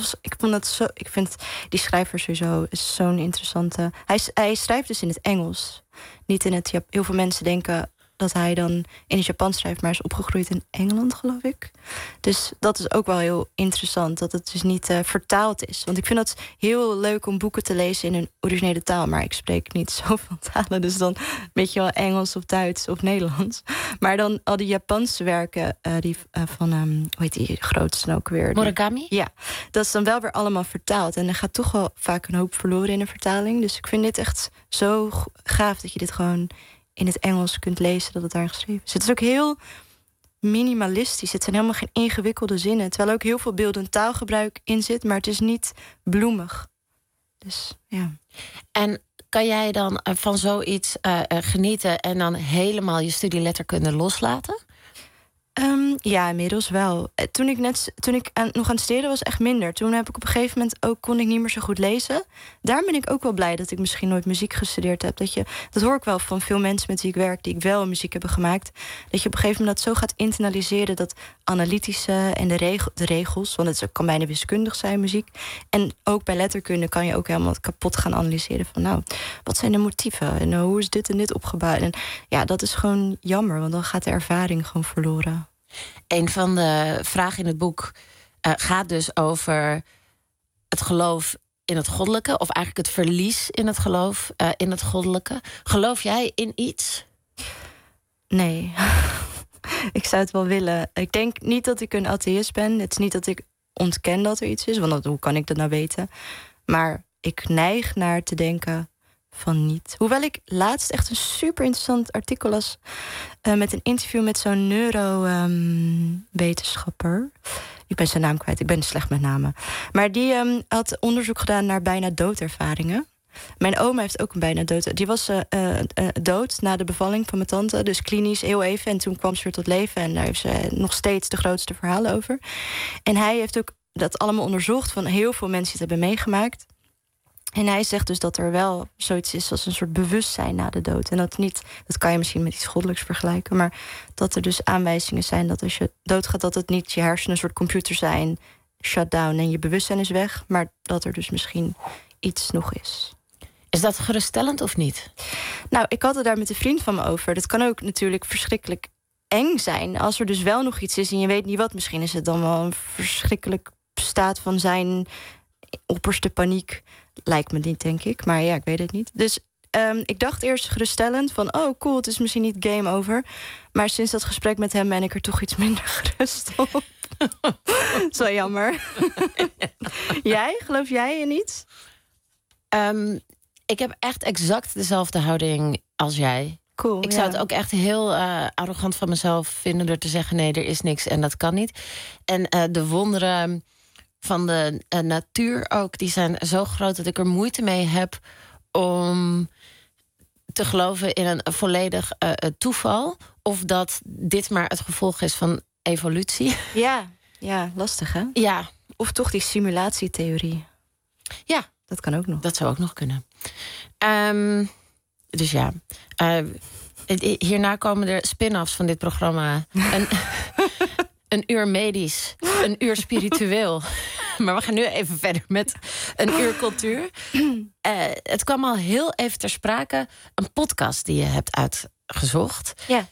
ik vind die schrijver sowieso is zo'n interessante. Hij schrijft dus in het Engels. Niet in het Japans. Heel veel mensen denken dat hij dan in het Japans schrijft, maar is opgegroeid in Engeland, geloof ik. Dus dat is ook wel heel interessant, dat het dus niet vertaald is. Want ik vind het heel leuk om boeken te lezen in een originele taal, maar ik spreek niet zoveel talen, dus dan weet je wel Engels of Duits of Nederlands. Maar dan al die Japanse werken, die van, hoe heet die grootste ook weer? Murakami? Ja, dat is dan wel weer allemaal vertaald. En er gaat toch wel vaak een hoop verloren in een vertaling. Dus ik vind dit echt zo gaaf dat je dit gewoon in het Engels kunt lezen, dat het daar geschreven is. Het is ook heel minimalistisch. Het zijn helemaal geen ingewikkelde zinnen. Terwijl ook heel veel beeldend taalgebruik in zit, maar het is niet bloemig. Dus ja. En kan jij dan van zoiets genieten en dan helemaal je studie letterkunde loslaten? Ja, inmiddels wel. Toen ik nog aan het studeren was, echt minder. Toen heb ik op een gegeven moment ook kon ik niet meer zo goed lezen. Daar ben ik ook wel blij dat ik misschien nooit muziek gestudeerd heb. Dat hoor ik wel van veel mensen met wie ik werk, die ik wel muziek hebben gemaakt. Dat je op een gegeven moment dat zo gaat internaliseren, dat analytische en de regels, want het kan bijna wiskundig zijn, muziek. En ook bij letterkunde kan je ook helemaal kapot gaan analyseren van, nou, wat zijn de motieven en hoe is dit en dit opgebouwd? En ja, dat is gewoon jammer, want dan gaat de ervaring gewoon verloren. Een van de vragen in het boek gaat dus over het geloof in het goddelijke, of eigenlijk het verlies in het geloof in het goddelijke. Geloof jij in iets? Nee. Ik zou het wel willen. Ik denk niet dat ik een atheïst ben. Het is niet dat ik ontken dat er iets is, want hoe kan ik dat nou weten? Maar ik neig naar te denken van niet. Hoewel ik laatst echt een super interessant artikel las met een interview met zo'n neurowetenschapper. Ik ben zijn naam kwijt, ik ben slecht met namen. Maar die had onderzoek gedaan naar bijna doodervaringen. Mijn oma heeft ook een bijna dood. Die was dood na de bevalling van mijn tante. Dus klinisch heel even. En toen kwam ze weer tot leven. En daar heeft ze nog steeds de grootste verhalen over. En hij heeft ook dat allemaal onderzocht van heel veel mensen die het hebben meegemaakt. En hij zegt dus dat er wel zoiets is als een soort bewustzijn na de dood. En dat kan je misschien met iets goddelijks vergelijken. Maar dat er dus aanwijzingen zijn dat als je doodgaat, dat het niet je hersenen een soort computer zijn, shut down en je bewustzijn is weg. Maar dat er dus misschien iets nog is. Is dat geruststellend of niet? Nou, ik had het daar met een vriend van me over. Dat kan ook natuurlijk verschrikkelijk eng zijn. Als er dus wel nog iets is en je weet niet wat. Misschien is het dan wel een verschrikkelijk staat van zijn opperste paniek. Lijkt me niet, denk ik. Maar ja, ik weet het niet. Dus ik dacht eerst geruststellend van, oh cool, het is misschien niet game over. Maar sinds dat gesprek met hem ben ik er toch iets minder gerust op. Zo jammer. Jij? Geloof jij in iets? Ik heb echt exact dezelfde houding als jij. Cool, ik zou het ook echt heel arrogant van mezelf vinden door te zeggen, nee, er is niks en dat kan niet. En de wonderen van de natuur ook, die zijn zo groot dat ik er moeite mee heb om te geloven in een volledig toeval. Of dat dit maar het gevolg is van evolutie. Ja, lastig hè? Ja. Of toch die simulatietheorie. Ja. Dat kan ook nog. Dat zou ook nog kunnen. Dus ja. Hierna komen er spin-offs van dit programma. Een uur medisch, een uur spiritueel. Maar we gaan nu even verder met een uur cultuur. Het kwam al heel even ter sprake. Een podcast die je hebt uitgezocht. Ja.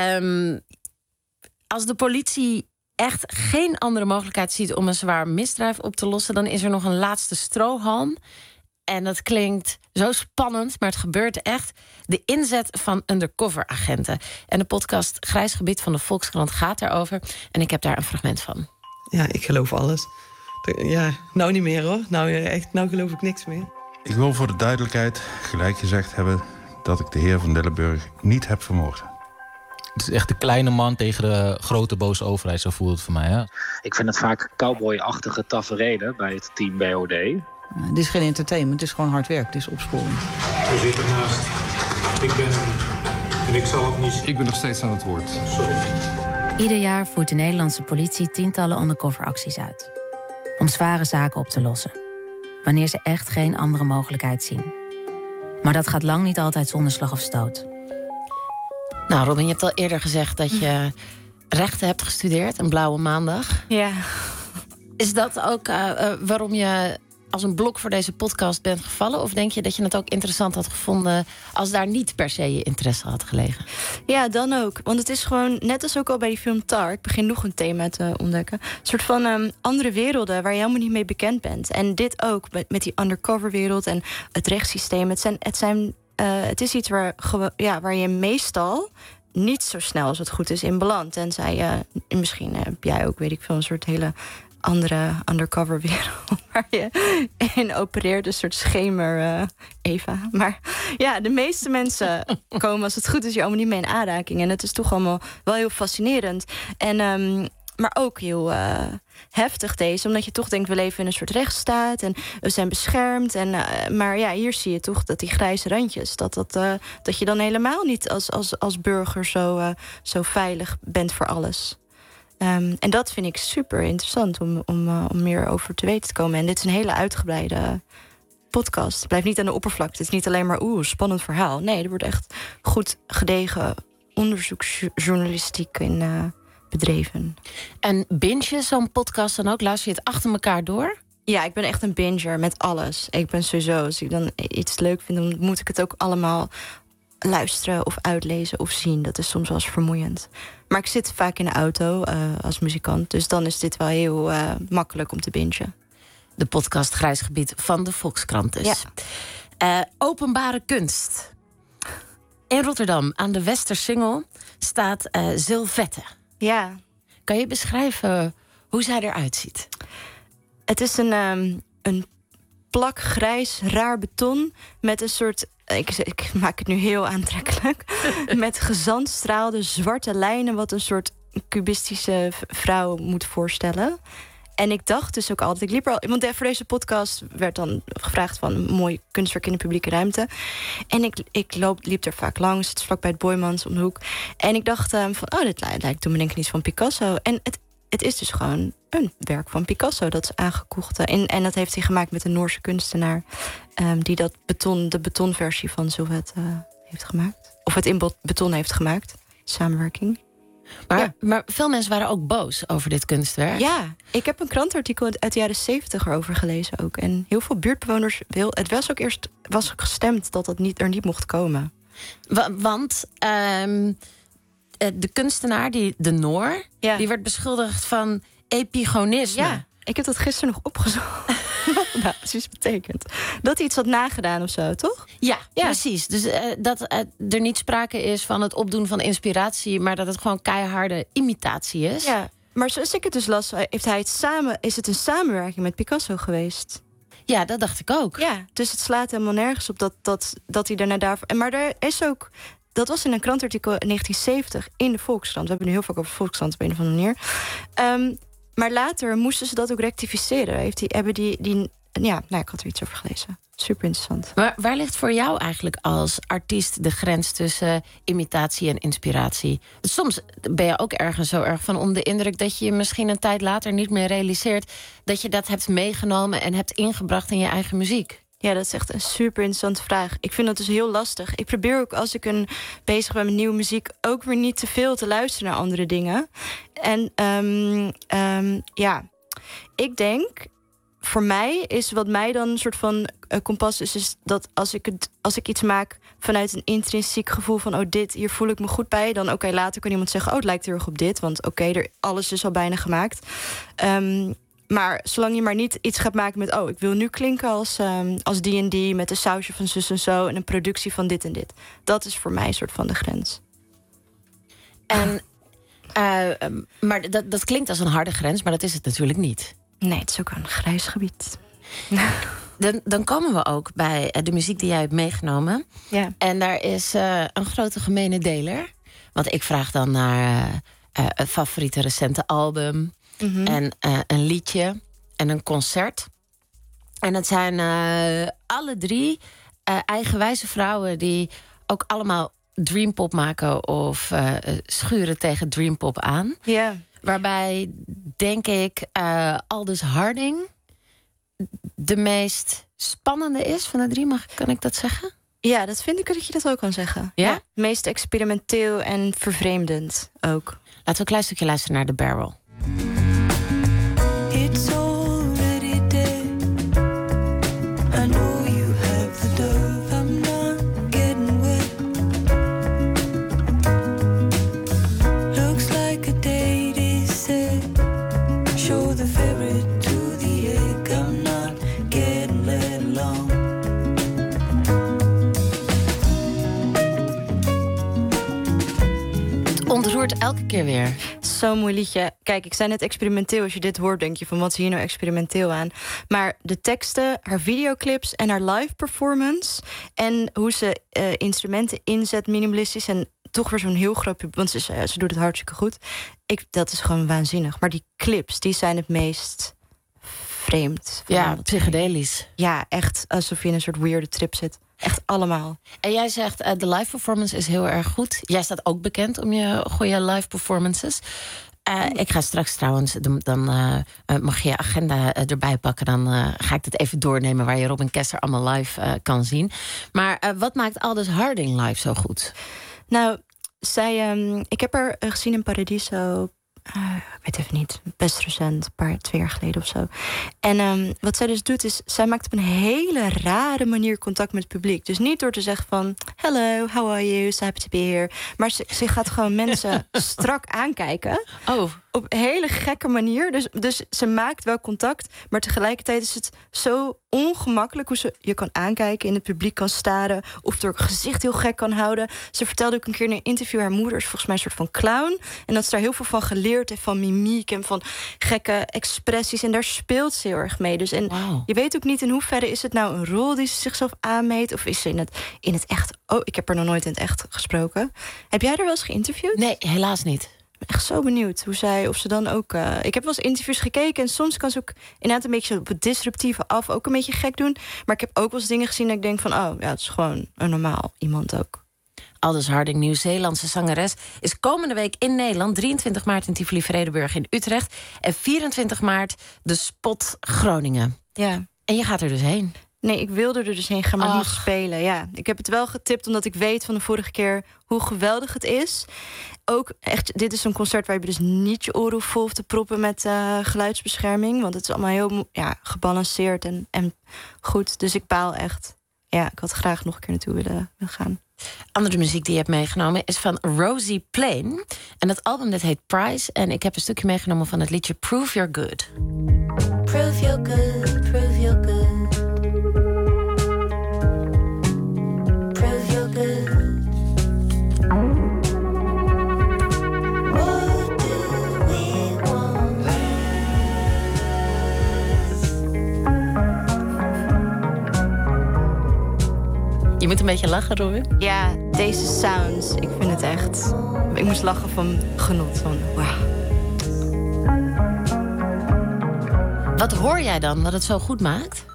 Als de politie echt geen andere mogelijkheid ziet om een zwaar misdrijf op te lossen, dan is er nog een laatste strohalm. En dat klinkt zo spannend, maar het gebeurt echt. De inzet van undercover-agenten. En de podcast Grijs Gebied van de Volkskrant gaat daarover. En ik heb daar een fragment van. Ja, ik geloof alles. Ja, nou niet meer hoor. Nou geloof ik niks meer. Ik wil voor de duidelijkheid gelijk gezegd hebben dat ik de heer Van Dillenburg niet heb vermoord. Het is echt de kleine man tegen de grote boze overheid, zo voelt het voor mij. Hè? Ik vind het vaak cowboy-achtige taferelen bij het team BOD. Het is geen entertainment, het is gewoon hard werk, het is opsporing. We zitten naast. Ik ben en ik zal het niet. Ik ben nog steeds aan het woord. Sorry. Ieder jaar voert de Nederlandse politie tientallen undercoveracties uit. Om zware zaken op te lossen. Wanneer ze echt geen andere mogelijkheid zien. Maar dat gaat lang niet altijd zonder slag of stoot. Nou, Robin, je hebt al eerder gezegd dat je rechten hebt gestudeerd, een blauwe maandag. Ja. Is dat ook waarom je als een blok voor deze podcast bent gevallen? Of denk je dat je het ook interessant had gevonden als daar niet per se je interesse had gelegen? Ja, dan ook. Want het is gewoon, net als ook al bij die film Tar, ik begin nog een thema te ontdekken, een soort van andere werelden waar je helemaal niet mee bekend bent. En dit ook, met die undercover wereld en het rechtssysteem. Het is iets waar je meestal niet zo snel als het goed is in belandt. Tenzij misschien heb jij ook, weet ik veel, een soort hele andere undercover wereld waar je in opereert, een soort schemer Eva. Maar ja, de meeste mensen komen, als het goed is, hier allemaal niet mee in aanraking. En het is toch allemaal wel heel fascinerend. En maar ook heel heftig deze, omdat je toch denkt, we leven in een soort rechtsstaat en we zijn beschermd. Maar ja, hier zie je toch dat die grijze randjes, dat je dan helemaal niet als burger zo veilig bent voor alles. En dat vind ik super interessant om meer over te weten te komen. En dit is een hele uitgebreide podcast. Het blijft niet aan de oppervlakte. Het is niet alleen maar spannend verhaal. Nee, er wordt echt goed gedegen onderzoeksjournalistiek in bedreven. En binge je zo'n podcast dan ook? Luister je het achter elkaar door? Ja, ik ben echt een binger met alles. Ik ben sowieso, als ik dan iets leuk vind, dan moet ik het ook allemaal luisteren of uitlezen of zien. Dat is soms wel eens vermoeiend. Maar ik zit vaak in de auto als muzikant. Dus dan is dit wel heel makkelijk om te bingen. De podcast Grijs Gebied van de Volkskrant dus. Ja. Openbare kunst. In Rotterdam, aan de Westersingel, staat Zilvette. Ja. Kan je beschrijven hoe zij eruit ziet? Het is een plak grijs, raar beton met een soort, ik maak het nu heel aantrekkelijk, met gezandstraalde zwarte lijnen, wat een soort cubistische vrouw moet voorstellen. En ik dacht dus ook altijd, ik liep er al, want voor deze podcast werd dan gevraagd van een mooi kunstwerk in de publieke ruimte. En ik liep er vaak langs, het is vlakbij het Boijmans om de hoek. En ik dacht dit lijkt toen me denk ik niet van Picasso. En het is dus gewoon een werk van Picasso, dat is aangekocht. En dat heeft hij gemaakt met een Noorse kunstenaar, die de betonversie van Zilvette heeft gemaakt. Of het in beton heeft gemaakt, samenwerking. Maar veel mensen waren ook boos over dit kunstwerk. Ja, ik heb een krantenartikel uit de jaren 70 erover gelezen ook. En heel veel buurtbewoners het was ook eerst gestemd dat er niet mocht komen. Want de kunstenaar, de Noor, die werd beschuldigd van epigonisme. Ja, ik heb dat gisteren nog opgezocht. Wat dat precies betekent. Dat hij iets had nagedaan of zo, toch? Ja. Precies. Dus dat er niet sprake is van het opdoen van inspiratie, maar dat het gewoon keiharde imitatie is. Ja, maar zoals ik het dus las, is het een samenwerking met Picasso geweest. Ja, dat dacht ik ook. Ja, dus het slaat helemaal nergens op dat hij daarna daarvoor. Maar er is ook. Dat was in een krantartikel in 1970 in de Volkskrant. We hebben nu heel vaak over de Volkskrant op een of andere manier. Maar later moesten ze dat ook rectificeren. Ik had er iets over gelezen. Super interessant. Maar waar ligt voor jou eigenlijk als artiest de grens tussen imitatie en inspiratie? Soms ben je ook ergens zo erg van onder de indruk dat je misschien een tijd later niet meer realiseert dat je dat hebt meegenomen en hebt ingebracht in je eigen muziek. Ja, dat is echt een super interessante vraag. Ik vind dat dus heel lastig. Ik probeer ook, als ik bezig ben met nieuwe muziek, ook weer niet te veel te luisteren naar andere dingen. En ik denk, voor mij is wat mij dan een soort van kompas is dat als ik iets maak vanuit een intrinsiek gevoel van hier voel ik me goed bij, dan later kan iemand zeggen, het lijkt heel erg op dit, want alles is al bijna gemaakt. Maar zolang je maar niet iets gaat maken met, ik wil nu klinken als die met een sausje van zus en zo en een productie van dit en dit. Dat is voor mij een soort van de grens. En maar dat klinkt als een harde grens, maar dat is het natuurlijk niet. Nee, het is ook een grijs gebied. Dan komen we ook bij de muziek die jij hebt meegenomen. Ja. En daar is een grote gemene deler. Want ik vraag dan naar een favoriete recente album. Mm-hmm. En een liedje en een concert. En het zijn alle drie eigenwijze vrouwen die ook allemaal dreampop maken of schuren tegen dreampop aan. Yeah. Waarbij, denk ik, Aldous Harding de meest spannende is van de drie. Kan ik dat zeggen? Ja, dat vind ik dat je dat ook kan zeggen. Ja? Het meest experimenteel en vervreemdend ook. Laten we een klein stukje luisteren naar The Barrel. It's already dead. I know you have the dove. I'm not getting wet. Looks like a date is set. Show the ferret to the egg. I'm not getting let along. Het ontroert elke keer weer. Zo'n mooi liedje. Kijk, ik zei net experimenteel. Als je dit hoort, denk je van wat is hier nou experimenteel aan? Maar de teksten, haar videoclips en haar live performance en hoe ze instrumenten inzet, minimalistisch en toch weer zo'n heel groot publiek, want ze doet het hartstikke goed. Dat is gewoon waanzinnig. Maar die clips, die zijn het meest vreemd. Ja, psychedelisch. Ja, echt alsof je in een soort weirde trip zit. Echt allemaal. En jij zegt, de live performance is heel erg goed. Jij staat ook bekend om je goede live performances. Ik ga straks trouwens, dan mag je je agenda erbij pakken. Dan ga ik het even doornemen waar je Robin Kester allemaal live kan zien. Maar wat maakt Aldous Harding live zo goed? Nou, ik heb haar gezien in Paradiso. Ik weet even niet, best recent, 2 jaar geleden of zo. En wat zij dus doet is, zij maakt op een hele rare manier contact met het publiek. Dus niet door te zeggen van, hello, how are you, so happy to be here. Maar ze gaat gewoon mensen strak aankijken. Oh. Op een hele gekke manier. Dus ze maakt wel contact, maar tegelijkertijd is het zo ongemakkelijk hoe ze je kan aankijken, in het publiek kan staren of door het gezicht heel gek kan houden. Ze vertelde ook een keer in een interview, haar moeder is volgens mij een soort van clown. En dat ze daar heel veel van geleerd heeft, van mimiek en van gekke expressies. En daar speelt ze heel erg mee. Dus je weet ook niet in hoeverre is het nou een rol die ze zichzelf aanmeet, of is ze in het echt. Oh, ik heb haar nog nooit in het echt gesproken. Heb jij haar wel eens geïnterviewd? Nee, helaas niet. Ik ben echt zo benieuwd of ze dan ook. Ik heb wel eens interviews gekeken en soms kan ze ook inderdaad een beetje op het disruptieve af ook een beetje gek doen. Maar ik heb ook wel eens dingen gezien dat ik denk van, oh ja, het is gewoon een normaal iemand ook. Aldous Harding, Nieuw-Zeelandse zangeres, is komende week in Nederland. 23 maart in Tivoli-Vredenburg in Utrecht. En 24 maart de Spot Groningen. Ja. En je gaat er dus heen. Nee, ik wilde er dus heen gaan, maar niet spelen. Ja, ik heb het wel getipt omdat ik weet van de vorige keer hoe geweldig het is. Ook echt, dit is zo'n concert waar je dus niet je oren vol hoeft te proppen met geluidsbescherming. Want het is allemaal heel gebalanceerd en goed. Dus ik baal echt. Ja, ik had graag nog een keer naartoe willen gaan. Andere muziek die je hebt meegenomen is van Rosie Plain. En dat album dat heet Price. En ik heb een stukje meegenomen van het liedje Prove You're Good. Prove you're good, prove you're good. Prove you're good. What do we want? Je moet een beetje lachen, Robin. Ja, deze sounds, ik vind het echt. Ik moest lachen van genot. Van, wow. Wat hoor jij dan dat het zo goed maakt?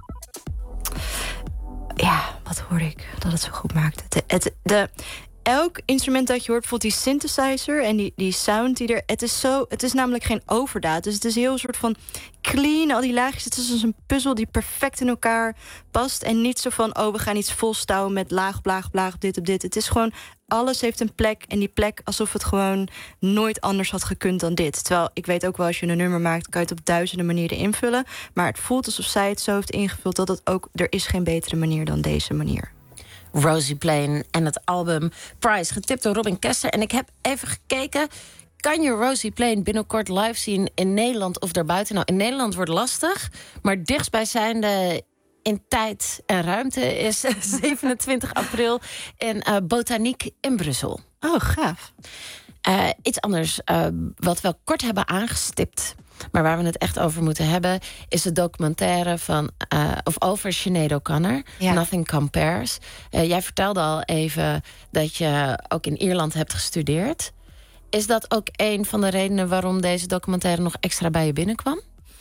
Ja, wat hoor ik dat het zo goed maakt? Elk instrument dat je hoort, bijvoorbeeld die synthesizer en die sound die er. Het is namelijk geen overdaad. Dus het is heel een soort van clean. Al die laagjes. Het is als een puzzel die perfect in elkaar past. En niet zo van, we gaan iets volstouwen met laag op laag op laag op dit op dit. Het is gewoon, alles heeft een plek. En die plek alsof het gewoon nooit anders had gekund dan dit. Terwijl, ik weet ook wel, als je een nummer maakt, kan je het op duizenden manieren invullen. Maar het voelt alsof zij het zo heeft ingevuld dat het ook, er is geen betere manier dan deze manier. Rosie Plain en het album Price, getipt door Robin Kester. En ik heb even gekeken, kan je Rosie Plain binnenkort live zien in Nederland of daarbuiten? Nou, in Nederland wordt lastig, maar dichtstbijzijnde in tijd en ruimte is 27 april in Botaniek in Brussel. Oh, gaaf. Iets anders wat we kort hebben aangestipt, maar waar we het echt over moeten hebben, is de documentaire over Sinead O'Connor, Nothing Compares. Jij vertelde al even dat je ook in Ierland hebt gestudeerd. Is dat ook een van de redenen waarom deze documentaire nog extra bij je binnenkwam?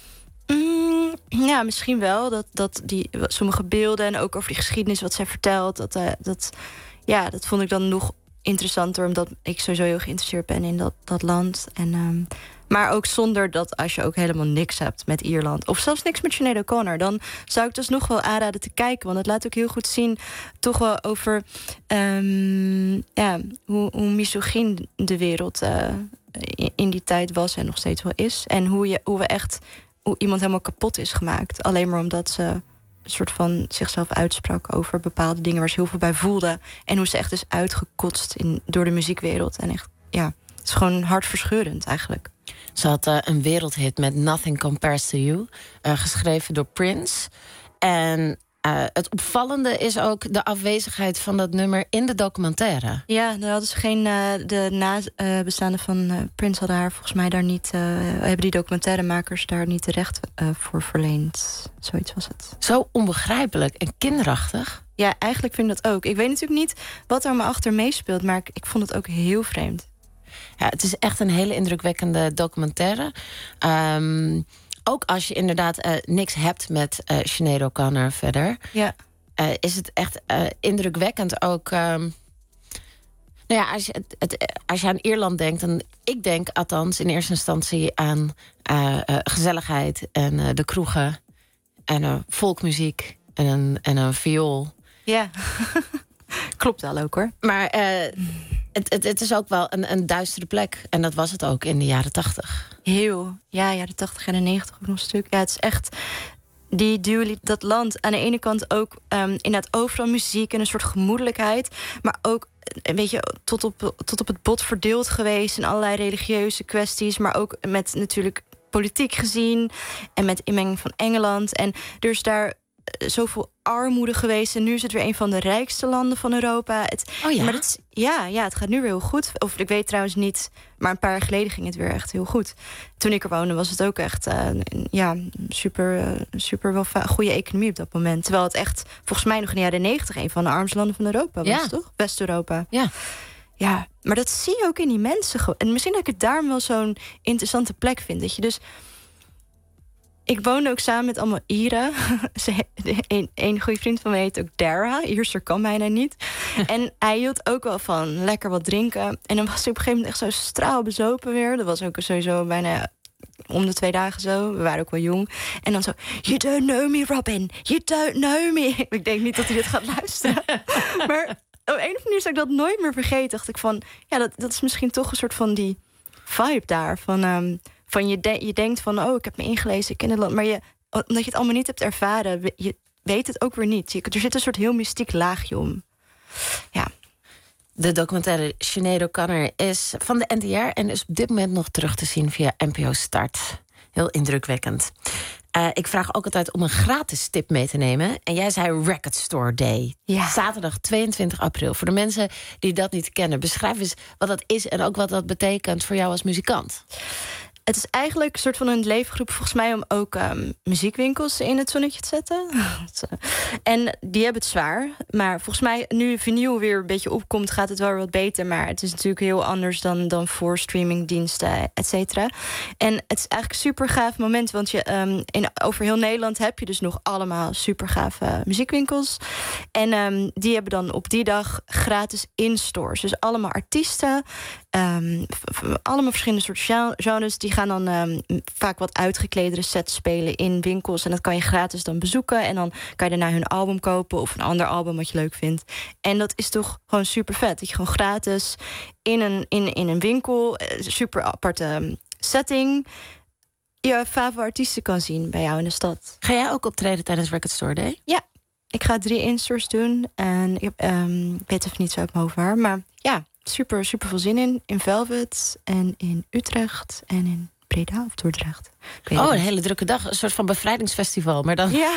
Ja, misschien wel. Dat sommige beelden en ook over die geschiedenis wat zij vertelt, dat vond ik dan nog interessanter, omdat ik sowieso heel geïnteresseerd ben in dat land. Maar ook zonder dat, als je ook helemaal niks hebt met Ierland, of zelfs niks met Sinead O'Connor, dan zou ik dus nog wel aanraden te kijken. Want het laat ook heel goed zien, toch wel over hoe misogyn de wereld in die tijd was en nog steeds wel is. En hoe iemand helemaal kapot is gemaakt. Alleen maar omdat ze een soort van zichzelf uitsprak over bepaalde dingen waar ze heel veel bij voelde. En hoe ze echt is uitgekotst door de muziekwereld. En echt, ja, het is gewoon hartverscheurend eigenlijk. Ze had een wereldhit met Nothing Compares to You, geschreven door Prince. En het opvallende is ook de afwezigheid van dat nummer in de documentaire. Ja, daar hadden ze geen. De nabestaanden van Prince hadden haar volgens mij daar niet. Hebben die documentairemakers daar niet de recht voor verleend. Zoiets was het. Zo onbegrijpelijk en kinderachtig. Ja, eigenlijk vind ik dat ook. Ik weet natuurlijk niet wat er maar achter meespeelt, maar ik vond het ook heel vreemd. Ja, het is echt een hele indrukwekkende documentaire. Ook als je inderdaad niks hebt met Sinéad O'Connor verder. Ja. Is het echt indrukwekkend ook. Nou ja, als je aan Ierland denkt, dan ik denk althans in eerste instantie aan gezelligheid en de kroegen en folkmuziek en een viool. Ja, klopt wel ook hoor. Maar het is ook wel een duistere plek. En dat was het ook in de jaren 80. Heel. Ja, de 80 en de 90 ook nog een stuk. Ja, het is echt die duo, dat land. Aan de ene kant ook inderdaad overal muziek en een soort gemoedelijkheid. Maar ook, weet je, tot op het bot verdeeld geweest in allerlei religieuze kwesties. Maar ook met natuurlijk politiek gezien. En met inmenging van Engeland. En er is daar zoveel armoede geweest. En nu is het weer een van de rijkste landen van Europa. Maar het gaat nu weer heel goed. Of ik weet trouwens niet, maar een paar jaar geleden ging het weer echt heel goed. Toen ik er woonde was het ook echt super wel goede economie op dat moment. Terwijl het echt volgens mij nog in de jaren 90 een van de armste landen van Europa was, toch? West-Europa. Ja, maar dat zie je ook in die mensen. En misschien dat ik het daarom wel zo'n interessante plek vind. Dat je dus... Ik woonde ook samen met allemaal Ieren. Een goede vriend van mij heet ook Dara. Ierser kan bijna niet. En hij hield ook wel van lekker wat drinken. En dan was hij op een gegeven moment echt zo straalbezopen weer. Dat was ook sowieso bijna om de 2 dagen zo. We waren ook wel jong. En dan zo, you don't know me, Robin. You don't know me. Ik denk niet dat hij dit gaat luisteren. Maar op een of andere manier zou ik dat nooit meer vergeten. Dacht ik van, ja, dat is misschien toch een soort van die vibe daar. Van je denkt van, oh, ik heb me ingelezen, ik ken het land. Maar omdat je het allemaal niet hebt ervaren, je weet het ook weer niet. Er zit een soort heel mystiek laagje om. Ja. De documentaire Sinéad O'Connor is van de NTR en is op dit moment nog terug te zien via NPO Start. Heel indrukwekkend. Ik vraag ook altijd om een gratis tip mee te nemen. En jij zei Record Store Day. Ja. Zaterdag 22 april. Voor de mensen die dat niet kennen, beschrijf eens wat dat is en ook wat dat betekent voor jou als muzikant. Het is eigenlijk een soort van een leefgroep volgens mij om ook muziekwinkels in het zonnetje te zetten. En die hebben het zwaar. Maar volgens mij, nu vinyl weer een beetje opkomt, gaat het wel weer wat beter. Maar het is natuurlijk heel anders dan voor streamingdiensten, et cetera. En het is eigenlijk een super gaaf moment. Want over heel Nederland heb je dus nog allemaal super gave muziekwinkels. En die hebben dan op die dag gratis in-stores. Dus allemaal artiesten. Allemaal verschillende soorten genres. Die gaan dan vaak wat uitgekledere sets spelen in winkels. En dat kan je gratis dan bezoeken. En dan kan je daarna hun album kopen of een ander album wat je leuk vindt. En dat is toch gewoon super vet. Dat je gewoon gratis in een winkel, super aparte setting, je favoriete artiesten kan zien bij jou in de stad. Ga jij ook optreden tijdens Record Store Day? Ja, ik ga 3 in-stores doen. En ik weet even niet zo uit mijn hoofd waar. Maar ja, super veel zin in Velvet en in Utrecht en in Breda of Dordrecht. Een hele drukke dag. Een soort van bevrijdingsfestival, maar dan... Ja,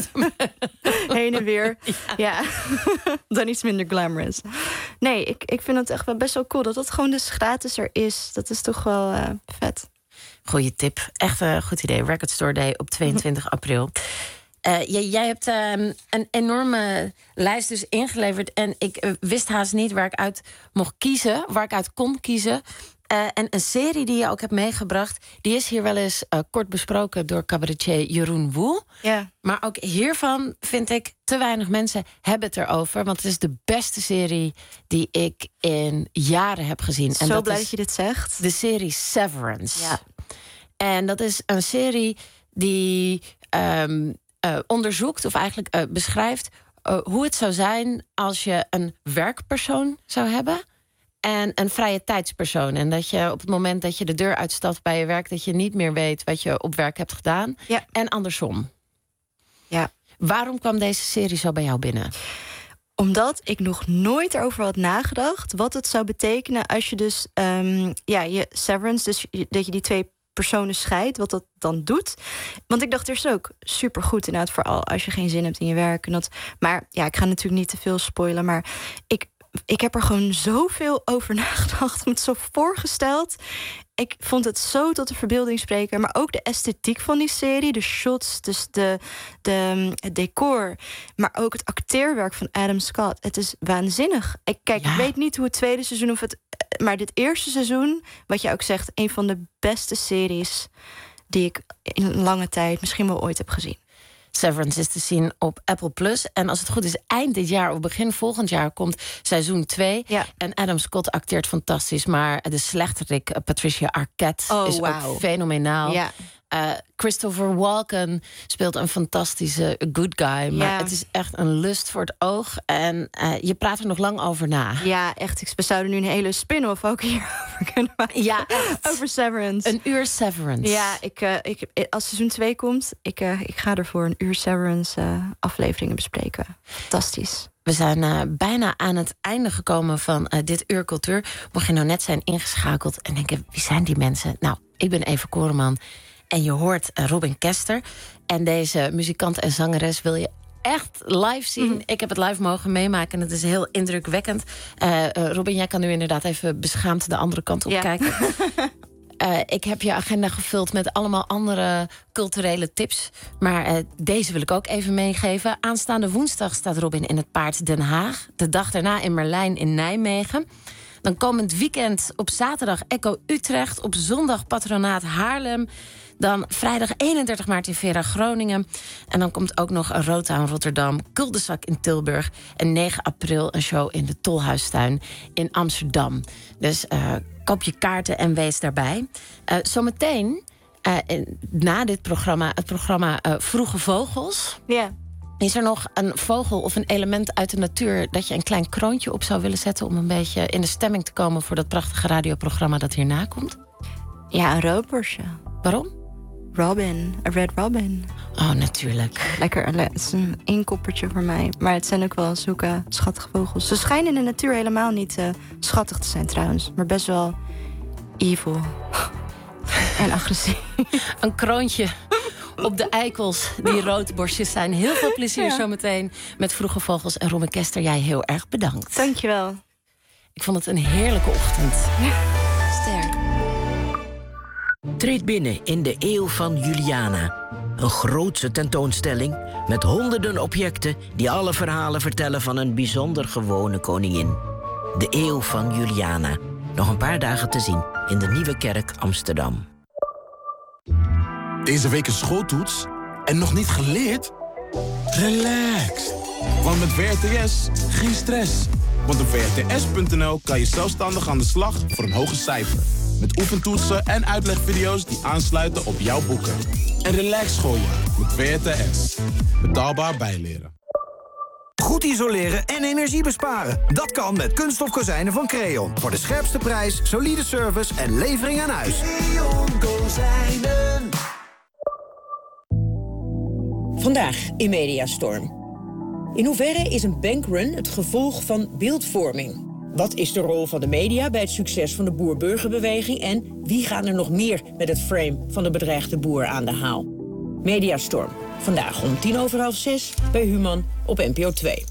heen en weer. Ja, dan iets minder glamorous. Nee, ik vind het echt wel best wel cool dat het gewoon dus gratis er is. Dat is toch wel vet. Goeie tip. Echt een goed idee. Record Store Day op 22 april. Jij hebt een enorme lijst dus ingeleverd. En ik wist haast niet waar ik uit mocht kiezen. Waar ik uit kon kiezen. En een serie die je ook hebt meegebracht, die is hier wel eens kort besproken door cabaretier Jeroen Woel. Ja. Maar ook hiervan vind ik te weinig mensen hebben het erover. Want het is de beste serie die ik in jaren heb gezien. En zo blij dat je dit zegt. De serie Severance. Ja. En dat is een serie die onderzoekt of eigenlijk beschrijft hoe het zou zijn als je een werkpersoon zou hebben En een vrije tijdspersoon. En dat je op het moment dat je de deur uitstapt bij je werk, dat je niet meer weet wat je op werk hebt gedaan. Ja. En andersom. Ja. Waarom kwam deze serie zo bij jou binnen? Omdat ik nog nooit erover had nagedacht wat het zou betekenen als je dus je severance, dus dat je die twee personen scheidt, wat dat dan doet. Want ik dacht eerst ook supergoed inderdaad, vooral als je geen zin hebt in je werk. Maar ja, ik ga natuurlijk niet te veel spoilen, maar ik heb er gewoon zoveel over nagedacht, me het zo voorgesteld. Ik vond het zo tot de verbeelding spreken. Maar ook de esthetiek van die serie. De shots, dus het decor. Maar ook het acteerwerk van Adam Scott. Het is waanzinnig. Ik weet niet hoe het tweede seizoen maar dit eerste seizoen, wat je ook zegt, een van de beste series die ik in lange tijd misschien wel ooit heb gezien. Severance is te zien op Apple+. En als het goed is, eind dit jaar of begin volgend jaar komt seizoen 2. Ja. En Adam Scott acteert fantastisch. Maar de slechterik Patricia Arquette is ook fenomenaal. Ja. Christopher Walken speelt een fantastische good guy. Maar het is echt een lust voor het oog. En je praat er nog lang over na. Ja, echt. We zouden nu een hele spin-off ook hierover kunnen maken. Ja, echt. Over Severance. Een uur Severance. Ja, als seizoen 2 komt, ik ga ervoor een uur Severance afleveringen bespreken. Fantastisch. We zijn bijna aan het einde gekomen van dit uur cultuur. Mocht je nou net zijn ingeschakeld en denken, wie zijn die mensen? Nou, ik ben Eva Koreman. En je hoort Robin Kester. En deze muzikant en zangeres wil je echt live zien. Ik heb het live mogen meemaken en het is heel indrukwekkend. Robin, jij kan nu inderdaad even beschaamd de andere kant op kijken. Ik heb je agenda gevuld met allemaal andere culturele tips. Maar deze wil ik ook even meegeven. Aanstaande woensdag staat Robin in het Paard Den Haag. De dag daarna in Merlijn in Nijmegen. Dan komend weekend op zaterdag Echo Utrecht. Op zondag Patronaat Haarlem. Dan vrijdag 31 maart in Vera Groningen. En dan komt ook nog een Roodtown Rotterdam, Kuldesak in Tilburg. En 9 april een show in de Tolhuistuin in Amsterdam. Dus koop je kaarten en wees daarbij. Zometeen, na dit programma, het programma Vroege Vogels. Ja. Is er nog een vogel of een element uit de natuur dat je een klein kroontje op zou willen zetten om een beetje in de stemming te komen voor dat prachtige radioprogramma dat hierna komt? Ja, een roodborstje. Waarom? Robin, een red robin. Oh, natuurlijk. Lekker, het is een inkoppertje voor mij. Maar het zijn ook wel zulke schattige vogels. Ze schijnen in de natuur helemaal niet schattig te zijn trouwens. Maar best wel evil. En agressief. Een kroontje op de eikels die roodborstjes zijn. Heel veel plezier zometeen met Vroege Vogels. En Robin Kester, jij heel erg bedankt. Dankjewel. Ik vond het een heerlijke ochtend. Ja, sterk. Treed binnen in de Eeuw van Juliana. Een grootse tentoonstelling met honderden objecten die alle verhalen vertellen van een bijzonder gewone koningin. De Eeuw van Juliana. Nog een paar dagen te zien in de Nieuwe Kerk Amsterdam. Deze week een schooltoets en nog niet geleerd? Relax. Want met VRTS geen stress. Want op vrts.nl kan je zelfstandig aan de slag voor een hoger cijfer. Met oefentoetsen en uitlegvideo's die aansluiten op jouw boeken. En relax gooien met VRTS. Betaalbaar bijleren. Goed isoleren en energie besparen. Dat kan met kunststof kozijnen van Creon. Voor de scherpste prijs, solide service en levering aan huis. Creon Kozijnen. Vandaag in Mediastorm. In hoeverre is een bankrun het gevolg van beeldvorming? Wat is de rol van de media bij het succes van de boer-burgerbeweging? En wie gaan er nog meer met het frame van de bedreigde boer aan de haal? Mediastorm. Vandaag om 6:10 bij Human op NPO 2.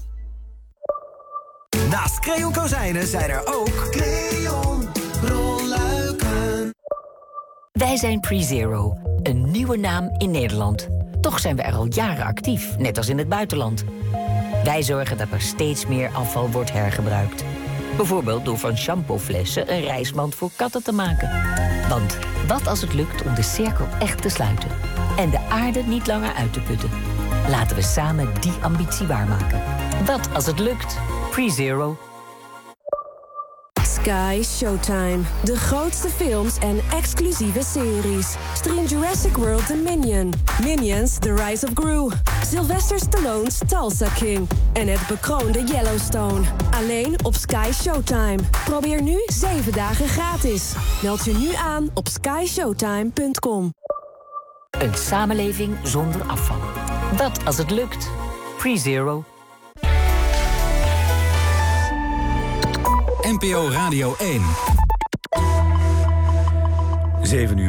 Naast Creon Kozijnen zijn er ook Creon rolluiken. Wij zijn PreZero, een nieuwe naam in Nederland. Toch zijn we er al jaren actief, net als in het buitenland. Wij zorgen dat er steeds meer afval wordt hergebruikt. Bijvoorbeeld door van shampooflessen een reismand voor katten te maken. Want wat als het lukt om de cirkel echt te sluiten en de aarde niet langer uit te putten? Laten we samen die ambitie waarmaken. Wat als het lukt? PreZero. Sky Showtime. De grootste films en exclusieve series. Stream Jurassic World Dominion. Minions The Rise of Gru. Sylvester Stallone's Tulsa King. En het bekroonde Yellowstone. Alleen op Sky Showtime. Probeer nu 7 dagen gratis. Meld je nu aan op skyshowtime.com. Een samenleving zonder afval. Dat als het lukt. PreZero. NPO Radio 1. 7 uur.